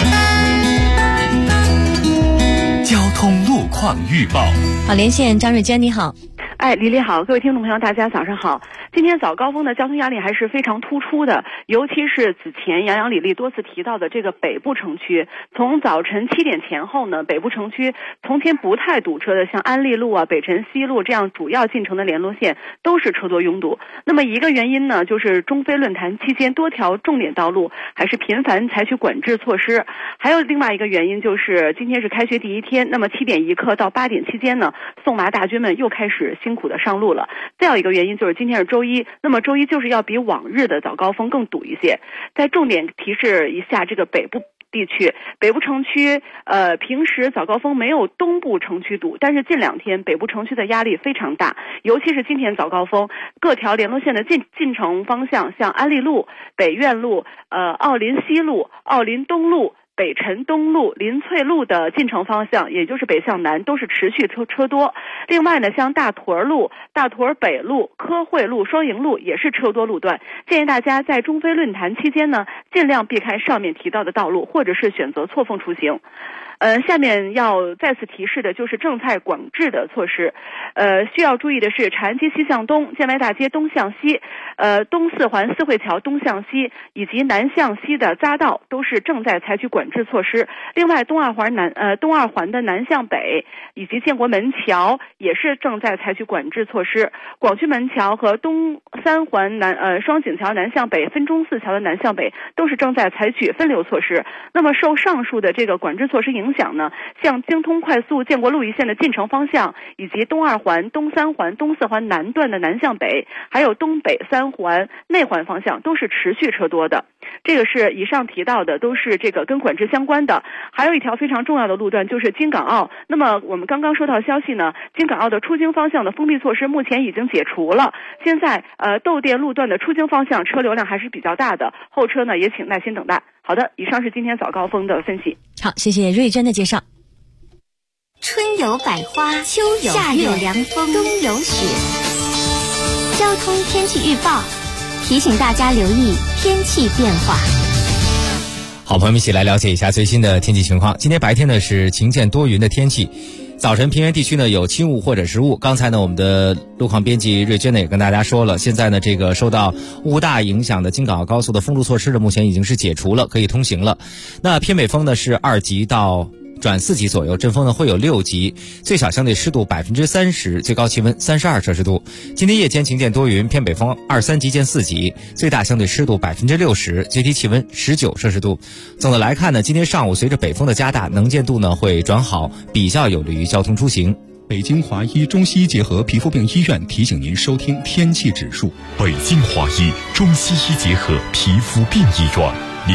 交通路况预报。
好，连线张瑞娟，你好。
李丽好，各位听众朋友，大家早上好。今天早高峰的交通压力还是非常突出的，尤其是此前杨洋、李丽多次提到的这个北部城区。从早晨7点前后呢，北部城区从前不太堵车的，像安利路啊、北辰西路这样主要进城的联络线都是车多拥堵。那么一个原因呢，就是中非论坛期间多条重点道路还是频繁采取管制措施。还有另外一个原因就是今天是开学第一天，那么7点一刻到8点期间呢，送娃大军们又开始辛苦的上路了。再有一个原因就是今天是周一，那么周一就是要比往日的早高峰更堵一些。再重点提示一下这个北部地区，北部城区平时早高峰没有东部城区堵，但是近2天北部城区的压力非常大，尤其是今天早高峰，各条联络线的进城方向，像安利路、北苑路、奥林西路、奥林东路、北辰东路、林翠路的进城方向，也就是北向南，都是持续车多。另外呢，像大屯路、大屯北路、科汇路、双营路也是车多路段。建议大家在中非论坛期间呢，尽量避开上面提到的道路，或者是选择错峰出行。下面要再次提示的就是政态管制的措施。需要注意的是，长安街西向东、建外大街东向西、东四环四惠桥东向西以及南向西的匝道都是正在采取管制措施。另外，东二环的南向北以及建国门桥也是正在采取管制措施。广渠门桥和东三环双井桥南向北、分钟寺桥的南向北都是正在采取分流措施。那么受上述的这个管制措施影响呢，像京通快速建国路一线的进城方向，以及东二环、东三环、东四环南段的南向北，还有东北三环内环方向都是持续车多的。这个是以上提到的，都是这个跟管制相关的。还有一条非常重要的路段就是京港澳。那么我们刚刚收到消息呢，京港澳的出京方向的封闭措施目前已经解除了。现在窦店路段的出京方向车流量还是比较大的，后车呢也请耐心等待。好的，以上是今天早高峰的分析。
好，谢谢瑞珍的介绍。
春有百花，秋有夏有凉风，冬有雪。交通天气预报提醒大家留意天气变化。
好，朋友们一起来了解一下最新的天气情况。今天白天呢是晴间多云的天气，早晨平原地区呢有轻雾或者是雾。刚才呢我们的路况编辑瑞娟呢也跟大家说了，现在呢这个受到雾大影响的京港澳高速的封路措施呢目前已经是解除了，可以通行了。那偏北风呢是2级到转4级左右，阵风呢会有6级，最小相对湿度30%，最高气温32摄氏度。今天夜间晴间多云，偏北风2、3级见4级，最大相对湿度60%，最低气温19摄氏度。总的来看呢，今天上午随着北风的加大，能见度呢会转好，比较有利于交通出行。
北京华医中西医结合皮肤病医院提醒您收听天气指数。
北京华医中西医结合皮肤病医院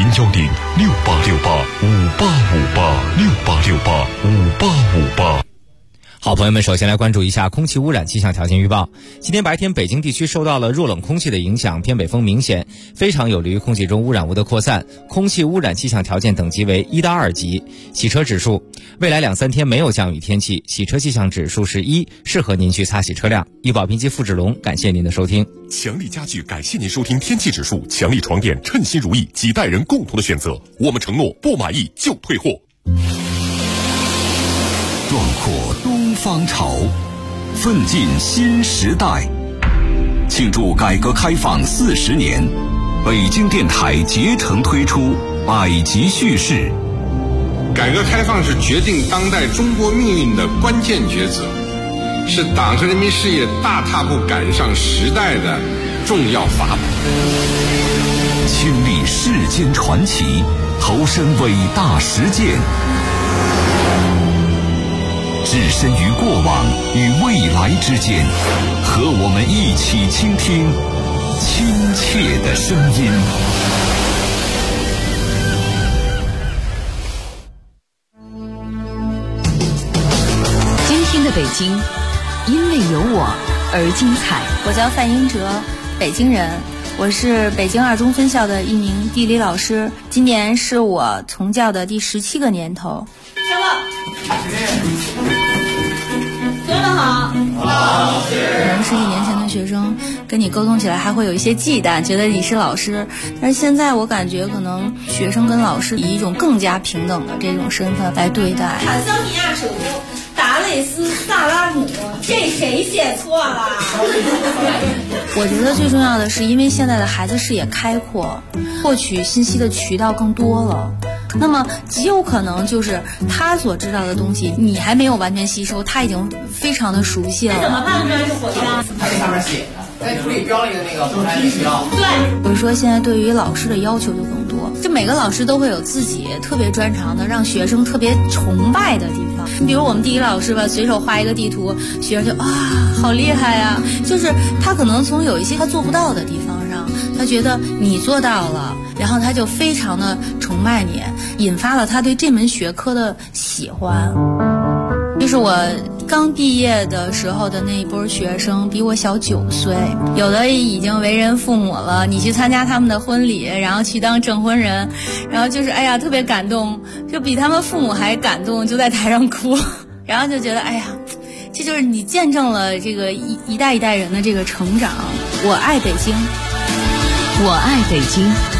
，0106868585858，68685858。
好，朋友们，首先来关注一下空气污染气象条件预报。今天白天北京地区受到了弱冷空气的影响，偏北风明显，非常有利于空气中污染物的扩散，空气污染气象条件等级为1到2级。洗车指数，未来2、3天没有降雨天气，洗车气象指数是1，适合您去擦洗车辆。医保编辑付志龙，感谢您的收听。
强力家具感谢您收听天气指数，强力床垫称心如意，几代人共同的选择，我们承诺不满意就退货。
壮阔东方潮，奋进新时代。庆祝改革开放40年，北京电台竭诚推出百集叙事。
改革开放是决定当代中国命运的关键抉择，是党和人民事业大踏步赶上时代的重要法宝。
亲历世间传奇，投身伟大实践， 置身于过往与未来之间，和我们一起倾听亲切的声音。
今天的北京，因为有我而精彩。
我叫范英哲，北京人，我是北京二中分校的一名地理老师，今年是我从教的第17个年头。
学生好。好。
可能是1年前的学生，跟你沟通起来还会有一些忌惮，觉得你是老师。但是现在我感觉，可能学生跟老师以一种更加平等的这种身份来对待。
坦桑尼亚首都达累斯萨拉姆，这谁写错了？
我觉得最重要的是，因为现在的孩子视野开阔，获取信息的渠道更多了。那么极有可能就是他所知道的东西你还没有完全吸收，他已经非常的熟悉了。
怎么判断是火枪？
它这上面写的在图里标了一个那个火柴的标。
对，比如说现在对于老师的要求就更多，就每个老师都会有自己特别专长的让学生特别崇拜的地方。你比如我们地理老师吧，随手画一个地图，学生就好厉害呀，就是他可能从有一些他做不到的地方上，他觉得你做到了，然后他就非常的崇拜你，引发了他对这门学科的喜欢。就是我刚毕业的时候的那一波学生比我小9岁，有的已经为人父母了，你去参加他们的婚礼，然后去当证婚人，然后就是特别感动，就比他们父母还感动，就在台上哭，然后就觉得这就是你见证了这个一代一代人的这个成长。我爱北京，
我爱北京，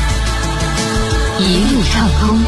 一路畅通。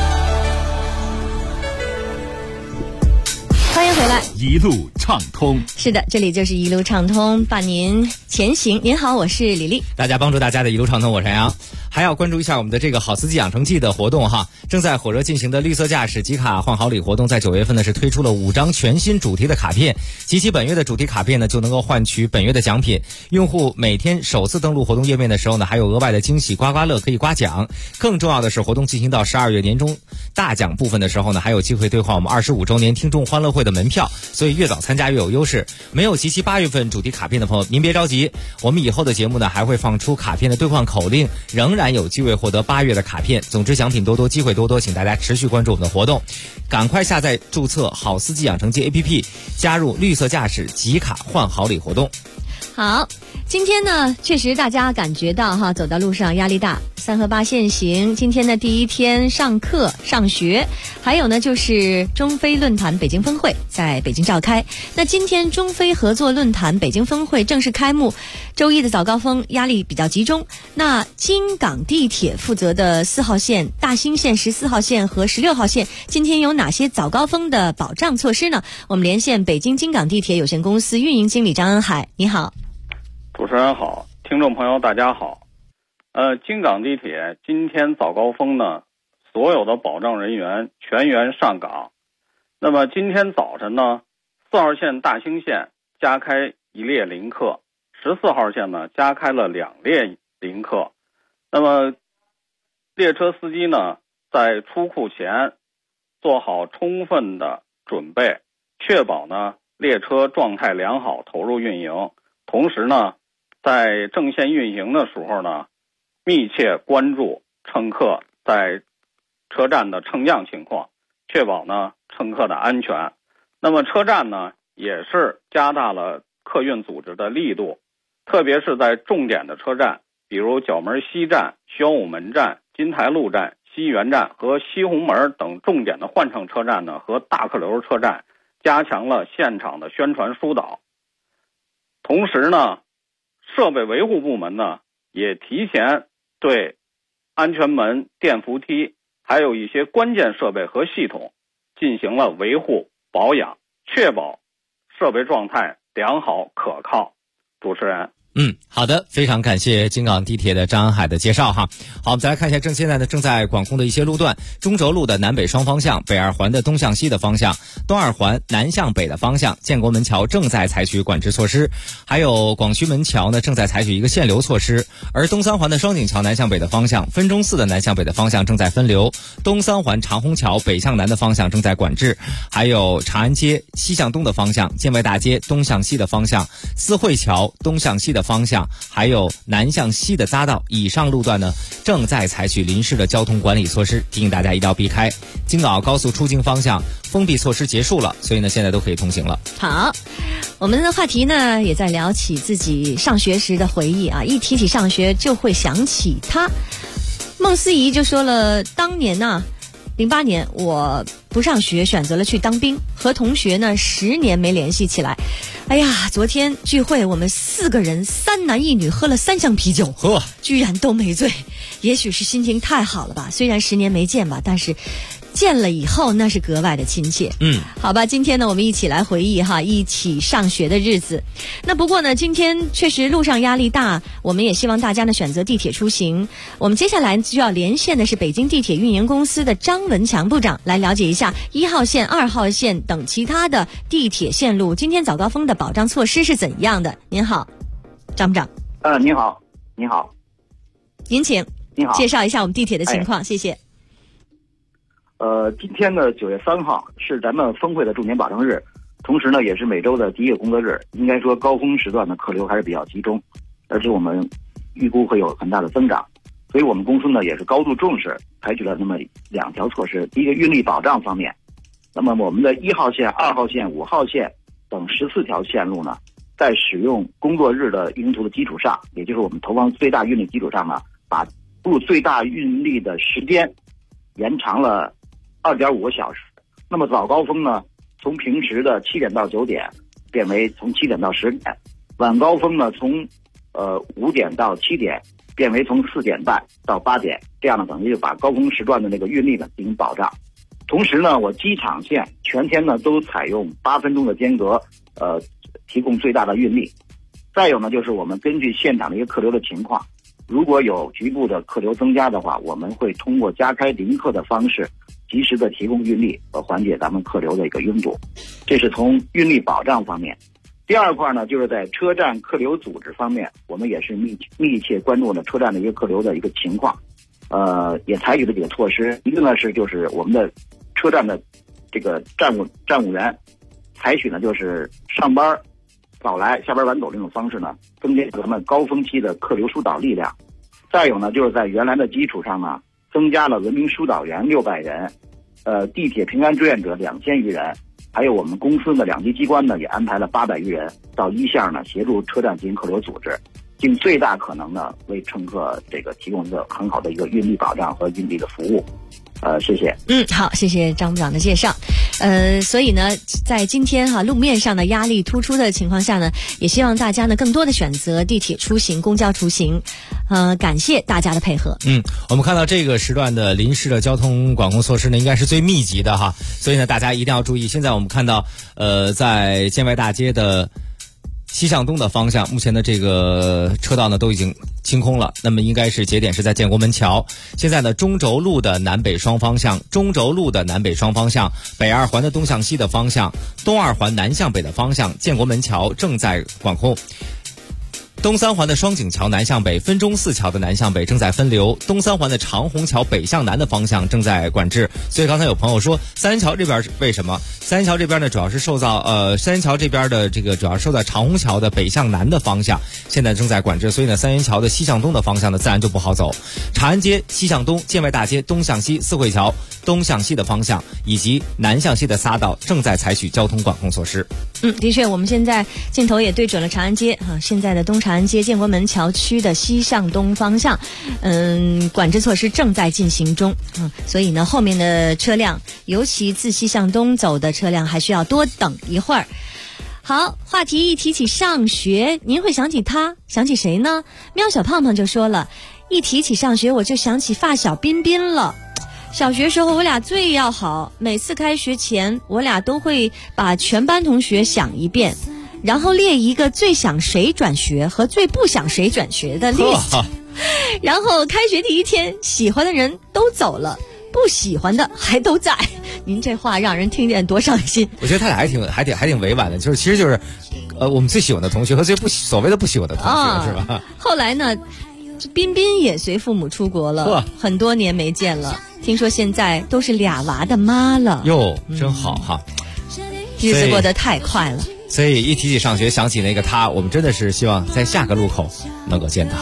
欢迎回来，
一路畅通。
是的，这里就是一路畅通，伴您前行。您好，我是李丽。
大家帮助大家的一路畅通，我是杨洋。还要关注一下我们的这个好司机养成记的活动哈，正在火热进行的绿色驾驶集卡换好礼活动，在9月份呢是推出了5张全新主题的卡片，集齐本月的主题卡片呢就能够换取本月的奖品。用户每天首次登录活动页面的时候呢，还有额外的惊喜刮刮乐可以刮奖。更重要的是，活动进行到12月年终大奖部分的时候呢，还有机会兑换我们25周年听众欢乐会的门票，所以越早参加越有优势。没有集齐8月份主题卡片的朋友，您别着急，我们以后的节目呢还会放出卡片的兑换口令，仍然有机会获得8月的卡片。总之奖品多多，机会多多，请大家持续关注我们的活动，赶快下载注册好司机养成记 APP， 加入绿色驾驶集卡换好礼活动。
好，今天呢确实大家感觉到走到路上压力大，3和8限行，今天的第一天上课上学，还有呢就是中非论坛北京分会在北京召开。那今天中非合作论坛北京分会正式开幕，周一的早高峰压力比较集中。那京港地铁负责的4号线、大兴线、14号线和16号线今天有哪些早高峰的保障措施呢？我们连线北京京港地铁有限公司运营经理张恩海，你好。
主持人好，听众朋友大家好。京港地铁今天早高峰呢，所有的保障人员全员上岗。那么今天早晨呢，4号线大兴线加开1列临客，14号线呢加开了2列临客。那么列车司机呢，在出库前做好充分的准备，确保呢列车状态良好投入运营。同时呢，在正线运行的时候呢，密切关注乘客在车站的乘降情况，确保呢乘客的安全。那么车站呢也是加大了客运组织的力度，特别是在重点的车站，比如角门西站、宣武门站、金台路站、西园站和西红门等重点的换乘车站呢和大客流车站，加强了现场的宣传疏导。同时呢，设备维护部门呢也提前对安全门、电扶梯还有一些关键设备和系统进行了维护保养，确保设备状态良好可靠。主持人。
好的，非常感谢京港地铁的张安海的介绍哈。好，我们再来看一下现在呢正在管控的一些路段：中轴路的南北双方向，北二环的东向西的方向，东二环南向北的方向，建国门桥正在采取管制措施，还有广渠门桥呢正在采取一个限流措施，而东三环的双井桥南向北的方向，分钟寺的南向北的方向正在分流，东三环长虹桥北向南的方向正在管制，还有长安街西向东的方向，建外大街东向西的方向，四惠桥东向西的方向，还有南向西的匝道，以上路段呢正在采取临时的交通管理措施，提醒大家一定要避开。京港高速出京方向封闭措施结束了，所以呢现在都可以通行了。
好，我们的话题呢也在聊起自己上学时的回忆啊，一提起上学就会想起他。孟思怡就说了，当年呢08年我不上学，选择了去当兵，和同学呢10年没联系起来。哎呀，昨天聚会我们4个人3男1女喝了3箱啤酒，居然都没醉。也许是心情太好了吧，虽然10年没见吧，但是见了以后那是格外的亲切。好吧，今天呢我们一起来回忆哈一起上学的日子。那不过呢今天确实路上压力大，我们也希望大家呢选择地铁出行。我们接下来就要连线的是北京地铁运营公司的张文强部长，来了解一下1号线、2号线等其他的地铁线路今天早高峰的保障措施是怎样的。您好，张部长。
您好，您好，
您请。
您好，
介绍一下我们地铁的情况，谢谢。
今天的9月3号是咱们峰会的重点保障日，同时呢也是每周的第一个工作日。应该说高峰时段的客流还是比较集中，而且我们预估会有很大的增长，所以我们公司呢也是高度重视，采取了那么2条措施。第一个，运力保障方面，那么我们的1号线、2号线、5号线等14条线路呢，在使用工作日的运营图的基础上，也就是我们投放最大运力基础上呢，把入最大运力的时间延长了2.5个小时。那么早高峰呢，从平时的7点到9点变为从7点到10点，晚高峰呢从5点到7点变为从4点半到8点，这样呢等于就把高峰时段的那个运力呢进行保障。同时呢，我机场线全天呢都采用8分钟的间隔，提供最大的运力。再有呢，就是我们根据现场的一个客流的情况，如果有局部的客流增加的话，我们会通过加开临客的方式，及时的提供运力和缓解咱们客流的一个拥堵。这是从运力保障方面。第二块呢，就是在车站客流组织方面，我们也是密切关注了车站的一个客流的一个情况，也采取了几个措施。一个呢就是我们的车站的这个站务员，采取呢就是上班早来下班晚走这种方式呢，增加咱们高峰期的客流疏导力量。再有呢，就是在原来的基础上呢，增加了文明疏导员600人，地铁平安志愿者2000余人，还有我们公司的2级机关呢也安排了800余人到一线呢协助车站进行客流组织，尽最大可能呢为乘客这个提供一个很好的一个运力保障和运力的服务。谢谢。
好，谢谢张部长的介绍。所以呢，在今天路面上的压力突出的情况下呢，也希望大家呢更多的选择地铁出行、公交出行。感谢大家的配合。
我们看到这个时段的临时的交通管控措施呢，应该是最密集的哈，所以呢，大家一定要注意。现在我们看到，在建外大街的西向东的方向，目前的这个车道呢都已经清空了，那么应该是节点是在建国门桥。现在呢，中轴路的南北双方向，北二环的东向西的方向，东二环南向北的方向，建国门桥正在管控。东三环的双井桥南向北，分钟寺桥的南向北正在分流，东三环的长虹桥北向南的方向正在管制。所以刚才有朋友说三元桥这边是为什么？三元桥这边呢主要是受到三元桥这边的这个主要受到长虹桥的北向南的方向现在正在管制，所以呢三元桥的西向东的方向呢自然就不好走。长安街西向东，建外大街东向西，四惠桥东向西的方向以及南向西的匝道正在采取交通管控措施。
的确，我们现在镜头也对准了长安街现在的东长安街建国门桥区的西向东方向，管制措施正在进行中，所以呢，后面的车辆，尤其自西向东走的车辆，还需要多等一会儿。好，话题一提起上学，您会想起谁呢？喵小胖胖就说了，一提起上学，我就想起发小彬彬了。小学时候我俩最要好，每次开学前我俩都会把全班同学想一遍， 然后列一个最想谁转学和最不想谁转学的 list， 然后开学第一天，喜欢的人都走了，不喜欢的还都在。您这话让人听见多伤心。
我觉得他俩还挺委婉的，其实就是我们最喜欢的同学和所谓的不喜欢的同学，是吧？
后来呢，彬彬也随父母出国了，很多年没见了，听说现在都是俩娃的妈了。
哟，真好哈，
日子过得太快了。
所以一提起上学，想起那个他，我们真的是希望在下个路口能够见到。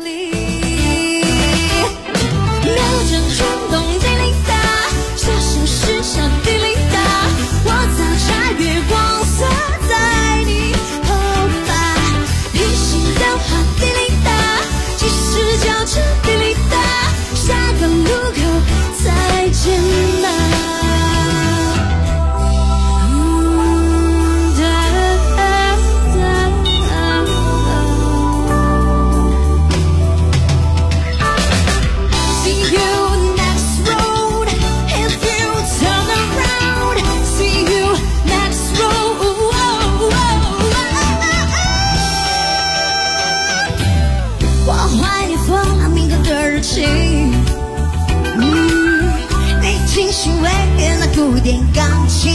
古典钢琴，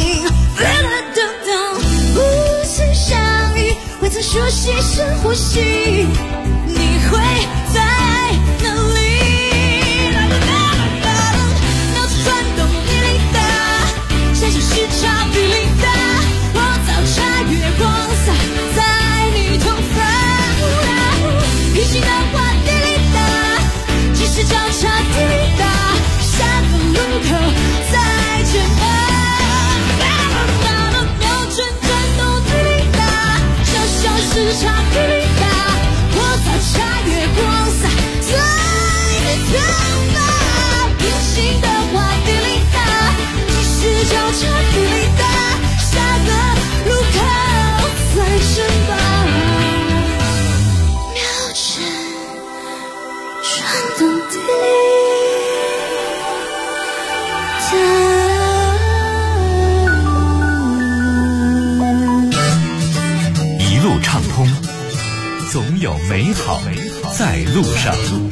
无声相遇，未曾熟悉深呼吸，你会在哪里？脑子转动，滴哩哒，闪烁时差，滴哩哒，我早茶月光洒在你头发，平行的话，滴哩哒，即使交叉，滴哩哒，下个路口再见吧。时差滴哩哒，我早茶月光洒在你头发，平行的话滴哩哒，即使交叉滴哩哒，下个路口再见吧。秒针转动滴
哩哒，一路畅通，总有美好在路上。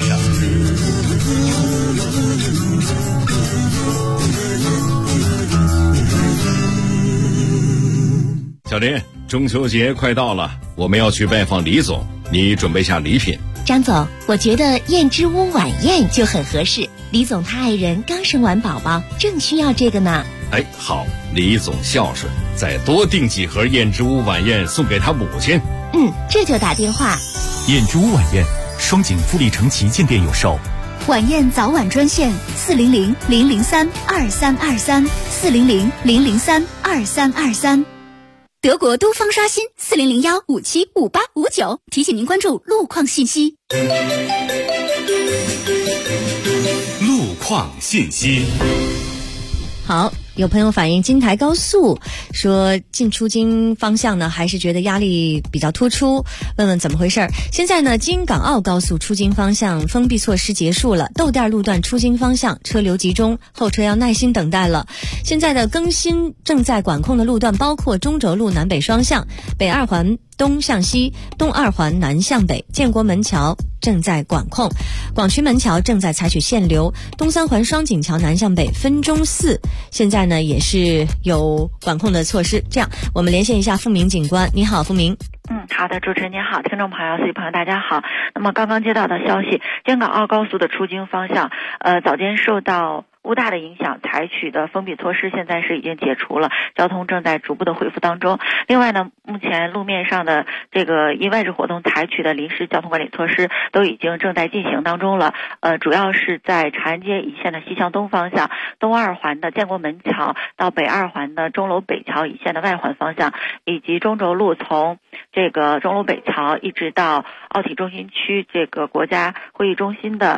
小林，中秋节快到了，我们要去拜访李总，你准备下礼品。
张总，我觉得燕之屋晚宴就很合适。李总他爱人刚生完宝宝，正需要这个呢。
哎，好，李总孝顺，再多订几盒燕之屋晚宴送给他母亲。
这就打电话。
燕之屋晚宴，双井富力城旗舰店有售。
晚宴早晚专线400-003-2323，400-003-2323。德国东方刷新400-1575859，提醒您关注路况信息。
路况信息。
好，有朋友反映京台高速说进出京方向呢，还是觉得压力比较突出，问问怎么回事。现在呢，京港澳高速出京方向封闭措施结束了，豆店路段出京方向车流集中，后车要耐心等待了。现在的更新正在管控的路段包括中轴路南北双向、北二环东向西、东二环南向北、建国门桥正在管控，广渠门桥正在采取限流，东三环双井桥南向北分钟4现在呢也是有管控的措施。这样我们连线一下付明警官。你好，付明。
好的，主持人您好，听众朋友、司机朋友大家好。那么刚刚接到的消息，京港澳高速的出京方向，早间受到乌大的影响，采取的封闭措施现在是已经解除了，交通正在逐步的恢复当中。另外呢，目前路面上的这个因外事活动采取的临时交通管理措施都已经正在进行当中了。主要是在长安街一线的西向东方向，东二环的建国门桥到北二环的钟楼北桥一线的外环方向，以及中轴路从这个钟楼北桥一直到奥体中心区这个国家会议中心的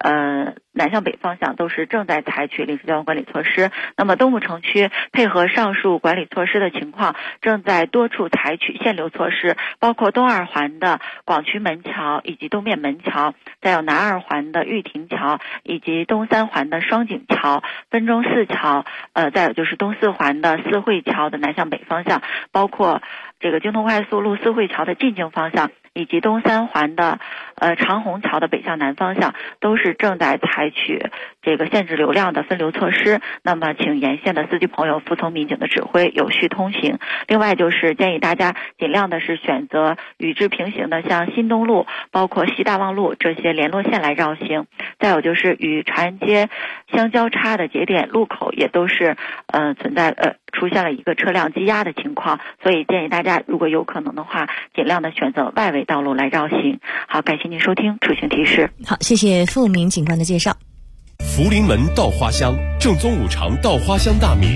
南向北方向都是正在采取临时交通管理措施。那么东部城区配合上述管理措施的情况，正在多处采取限流措施，包括东二环的广渠门桥以及东面门桥，再有南二环的玉亭桥以及东三环的双井桥、分钟寺桥，再有就是东四环的四惠桥的南向北方向，包括这个京通快速路四惠桥的进京方向，以及东三环的长虹桥的北向南方向，都是正在采取这个限制流量的分流措施。那么请沿线的司机朋友服从民警的指挥，有序通行。另外就是建议大家尽量的是选择与之平行的，像新东路包括西大望路这些联络线来绕行。再有就是与长安街相交叉的节点路口也都是存在出现了一个车辆积压的情况，所以建议大家如果有可能的话，尽量的选择外围道路来绕行。好，感谢您收听出行提示。
好，谢谢付明警官的介绍。
福临门稻花香，正宗五常稻花香大米。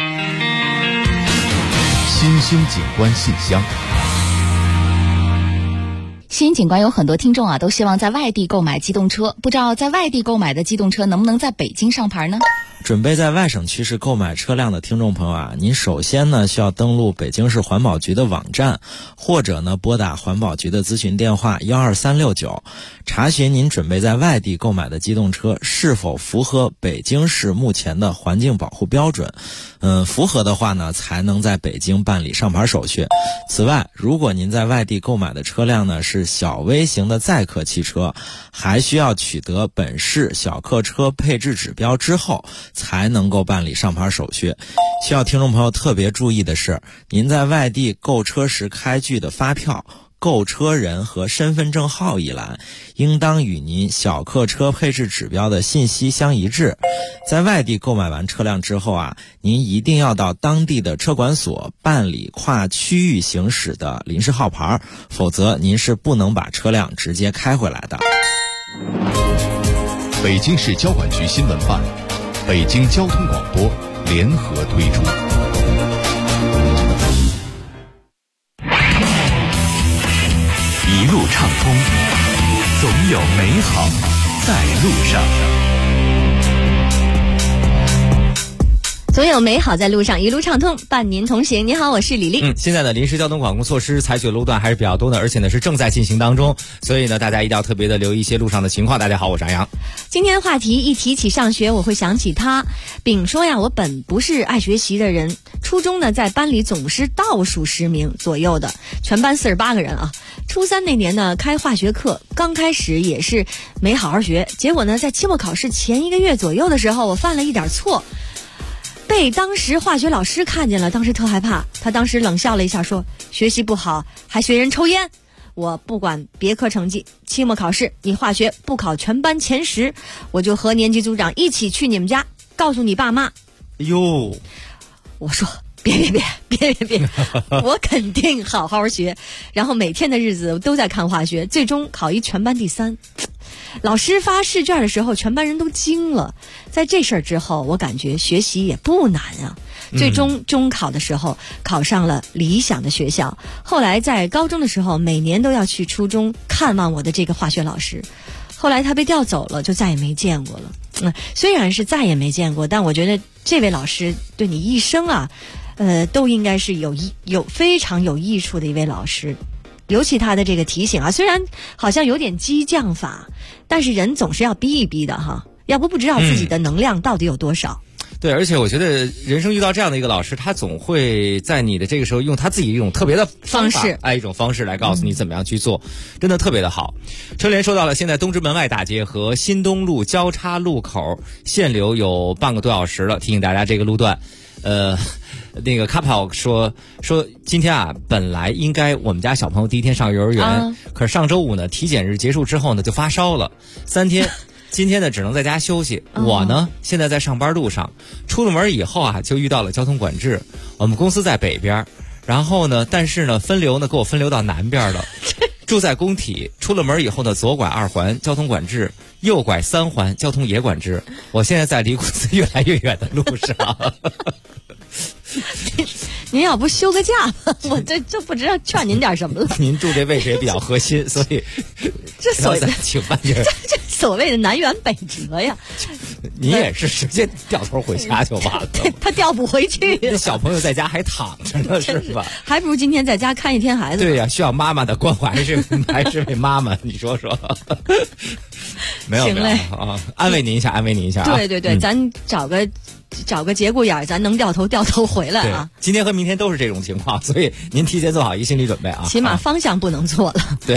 新兴景观信箱。
新警官有很多听众都希望在外地购买机动车，不知道在外地购买的机动车能不能在北京上牌呢？
准备在外省区市购买车辆的听众朋友您首先呢需要登录北京市环保局的网站，或者呢拨打环保局的咨询电话12369，查询您准备在外地购买的机动车是否符合北京市目前的环境保护标准。符合的话呢，才能在北京办理上牌手续。此外，如果您在外地购买的车辆呢是小微型的载客汽车，还需要取得本市小客车配置指标之后，才能够办理上牌手续。需要听众朋友特别注意的是，您在外地购车时开具的发票、购车人和身份证号一栏应当与您小客车配置指标的信息相一致。在外地购买完车辆之后您一定要到当地的车管所办理跨区域行驶的临时号牌，否则您是不能把车辆直接开回来的。
北京市交管局新闻办、北京交通广播联合推出。
一路畅通，总有美好在路上。
总有美好在路上，一路畅通，伴您同行。你好，我是李丽。
现在的临时交通管控措施采取的路段还是比较多的，而且呢是正在进行当中，所以呢大家一定要特别的留意一些路上的情况。大家好，我是安阳。
今天话题一提起上学，我会想起他。丙说我本不是爱学习的人，初中呢在班里总是倒数10名左右的，全班48个人初3那年呢开化学课，刚开始也是没好好学，结果呢在期末考试前1个月左右的时候，我犯了一点错，被当时化学老师看见了，当时特害怕。他当时冷笑了一下说，学习不好还学人抽烟，我不管别科成绩，期末考试你化学不考全班前10，我就和年级组长一起去你们家告诉你爸妈。
哟，
我说别我肯定好好学，然后每天的日子都在看化学，最终考一全班第3。老师发试卷的时候，全班人都惊了。在这事儿之后，我感觉学习也不难最终中考的时候考上了理想的学校。后来在高中的时候，每年都要去初中看望我的这个化学老师。后来他被调走了，就再也没见过了。虽然是再也没见过，但我觉得这位老师对你一生都应该是有非常有益处的一位老师。尤其他的这个提醒虽然好像有点激将法，但是人总是要逼一逼的要不知道自己的能量到底有多少。
对，而且我觉得人生遇到这样的一个老师，他总会在你的这个时候用他自己一种特别的方式一种方式来告诉你怎么样去做，真的特别的好。车联说到了，现在东直门外大街和新东路交叉路口限流有半个多小时了，提醒大家这个路段。那个卡跑说今天本来应该我们家小朋友第一天上幼儿园，可是上周五呢体检日结束之后呢就发烧了3天，今天呢只能在家休息。我呢现在在上班路上，出了门以后就遇到了交通管制。我们公司在北边，然后呢但是呢分流呢给我分流到南边了。住在工体，出了门以后呢左拐2环交通管制，右拐3环交通也管制。我现在在离公司越来越远的路上。
您要不休个假吧，我这不知道劝您点什么了。
您住这位置也比较核心，所以
这所以
请半截。
所谓的南辕北辙呀。
你也是直接掉头回家就完了，
他调不回去。
那小朋友在家还躺着呢，是吧？
还不如今天在家看一天孩子。
对呀，需要妈妈的关怀，还是为妈妈？你说说。没有啊，安慰您一下，安慰您一下啊。
对对对，咱找个节骨眼，咱能掉头回来啊。
今天和明天都是这种情况，所以您提前做好一个心理准备啊。
起码方向不能错了。
对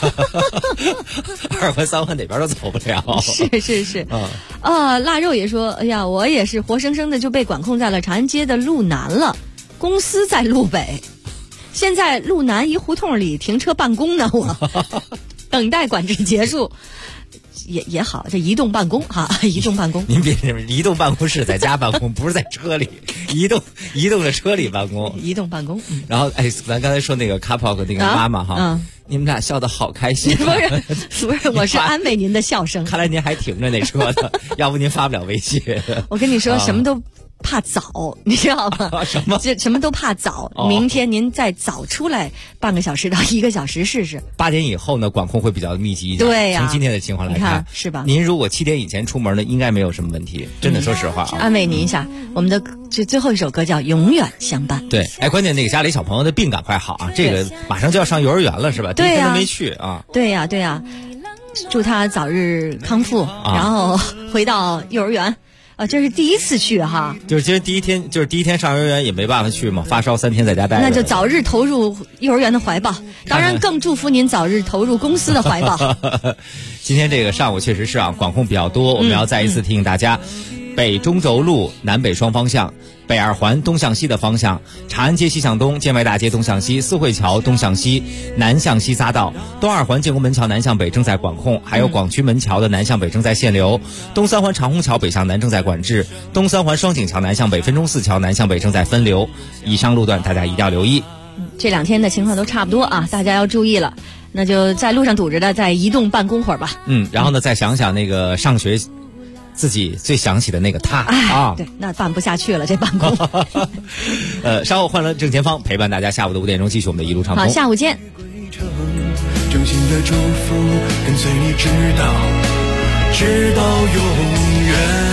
，2环3环哪边都走不了。
是。腊肉也说，哎呀，我也是活生生的就被管控在了长安街的路南了，公司在路北，现在路南一胡同里停车办公呢，我等待管制结束。也好，这移动办公哈，移动办公。
您别移动办公室在家办公，不是在车里，移动的车里办公。
移动办公。
然后咱刚才说那个卡跑那个妈妈哈，你们俩笑得好开心。
不是，我是安慰您的笑声。
看来您还停着那车呢，要不您发不了微信。
我跟你说，什么都怕早，你知道吗？什么都怕早。明天您再早出来半个小时到1个小时试试。
8点以后呢，管控会比较密集一点。
对呀，
从今天的情况来看，
是吧？
您如果7点以前出门呢，应该没有什么问题。真的，说实话啊。
安慰您一下，我们的最后一首歌叫《永远相伴》。
对，关键那个家里小朋友的病赶快好啊，这个马上就要上幼儿园了，是吧？
对呀，
第一天都没去啊。
对呀，祝他早日康复，然后回到幼儿园。这是第一次去哈，
就是其实第一天上幼儿园也没办法去嘛，发烧3天在家待着。
那就早日投入幼儿园的怀抱，当然更祝福您早日投入公司的怀抱。
今天这个上午确实是管控比较多，我们要再一次提醒大家，北中轴路南北双方向，北2环东向西的方向，长安街西向东，建外大街东向西，四惠桥东向西，南向西匝道，东2环建国门桥南向北正在管控，还有广渠门桥的南向北正在限流，东3环长虹桥北向南正在管制，东3环双井桥南向北分钟寺桥南向北正在分流。以上路段大家一定要留意。
这2天的情况都差不多啊，大家要注意了。那就在路上堵着的，再移动办公会儿吧。
然后呢，再想想那个上学自己最想起的那个他啊，
对，那办不下去了这办公。
稍后换了正前方陪伴大家下午的5点钟，继续我们的一路畅通。
好，下午见。
真心的祝福跟随你直到永远。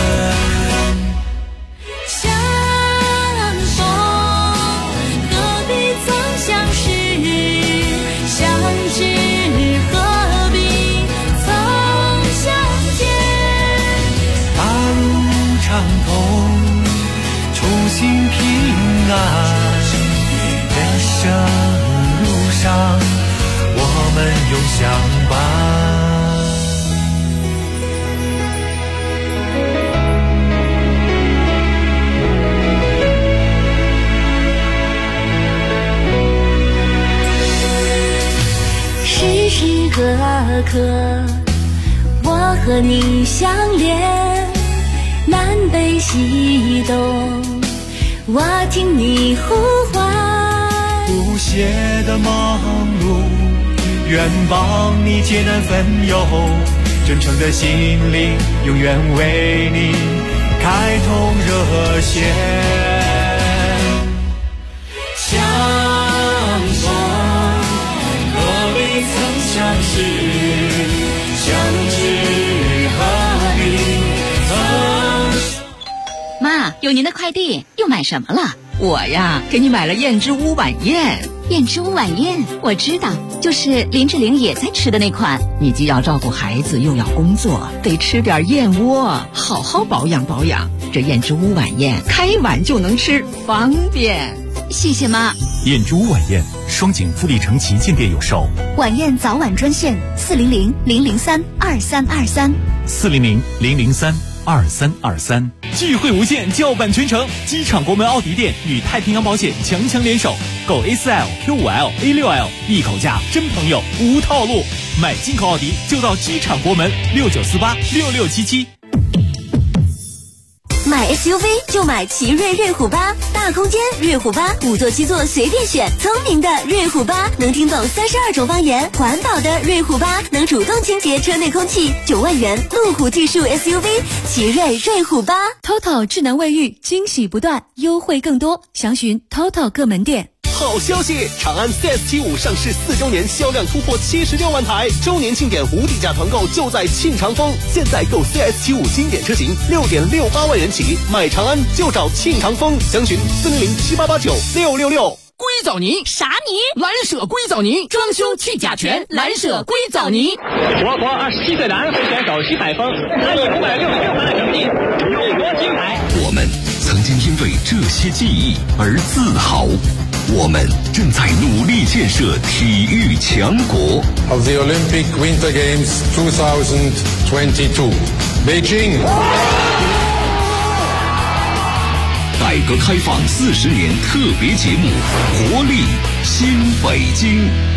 相逢何必曾相识，相知何必曾相见。
大路畅通，初心平安，人生路上我们永相伴。
时时刻刻我和你相连，南北西东我听你呼唤。
不懈的忙碌，愿帮你解难分忧，真诚的心灵永远为你开通热线。相逢何必曾相识，相知何必曾。
妈，有您的快递，又买什么了？
我呀，给你买了燕之屋晚宴。
燕之屋晚宴，我知道，就是林志玲也在吃的那款。
你既要照顾孩子，又要工作，得吃点燕窝，好好保养保养。这燕之屋晚宴，开碗就能吃，方便。
谢谢妈。
燕之屋晚宴，双井富力城旗舰店有售。
晚宴早晚专线
400-003-2323，400-003-2323。聚会无限，叫板全城。机场国门奥迪店与太平洋保险强联手，购 A4L、Q5L、A6L， 一口价真朋友无套路。买进口奥迪就到机场国门69486677。
买 SUV 就买奇瑞瑞虎8，大空间瑞虎8，5座7座随便选，聪明的瑞虎8能听懂32种方言，环保的瑞虎8能主动清洁车内空气，9万元路虎技术 SUV 奇瑞瑞虎8。
TOTO 智能卫浴，惊喜不断，优惠更多，详询 TOTO 各门店。
好消息！长安 CS75 上市4周年，销量突破76万台，周年庆典无底价团购就在庆长丰。现在购 CS75 经典车型6.68万元起，买长安就找庆长丰，详询40078896666。
硅藻泥
啥泥？
蓝舍硅藻泥，装修去甲醛，蓝舍硅藻泥。
我国27岁的安徽选手徐海峰，他以566分的成绩入夺金牌。
我们曾经因为这些记忆而自豪，我们正在努力建设体育强国。
Of the Olympic Winter Games 2022, Beijing。
改革开放40年特别节目，活力新北京。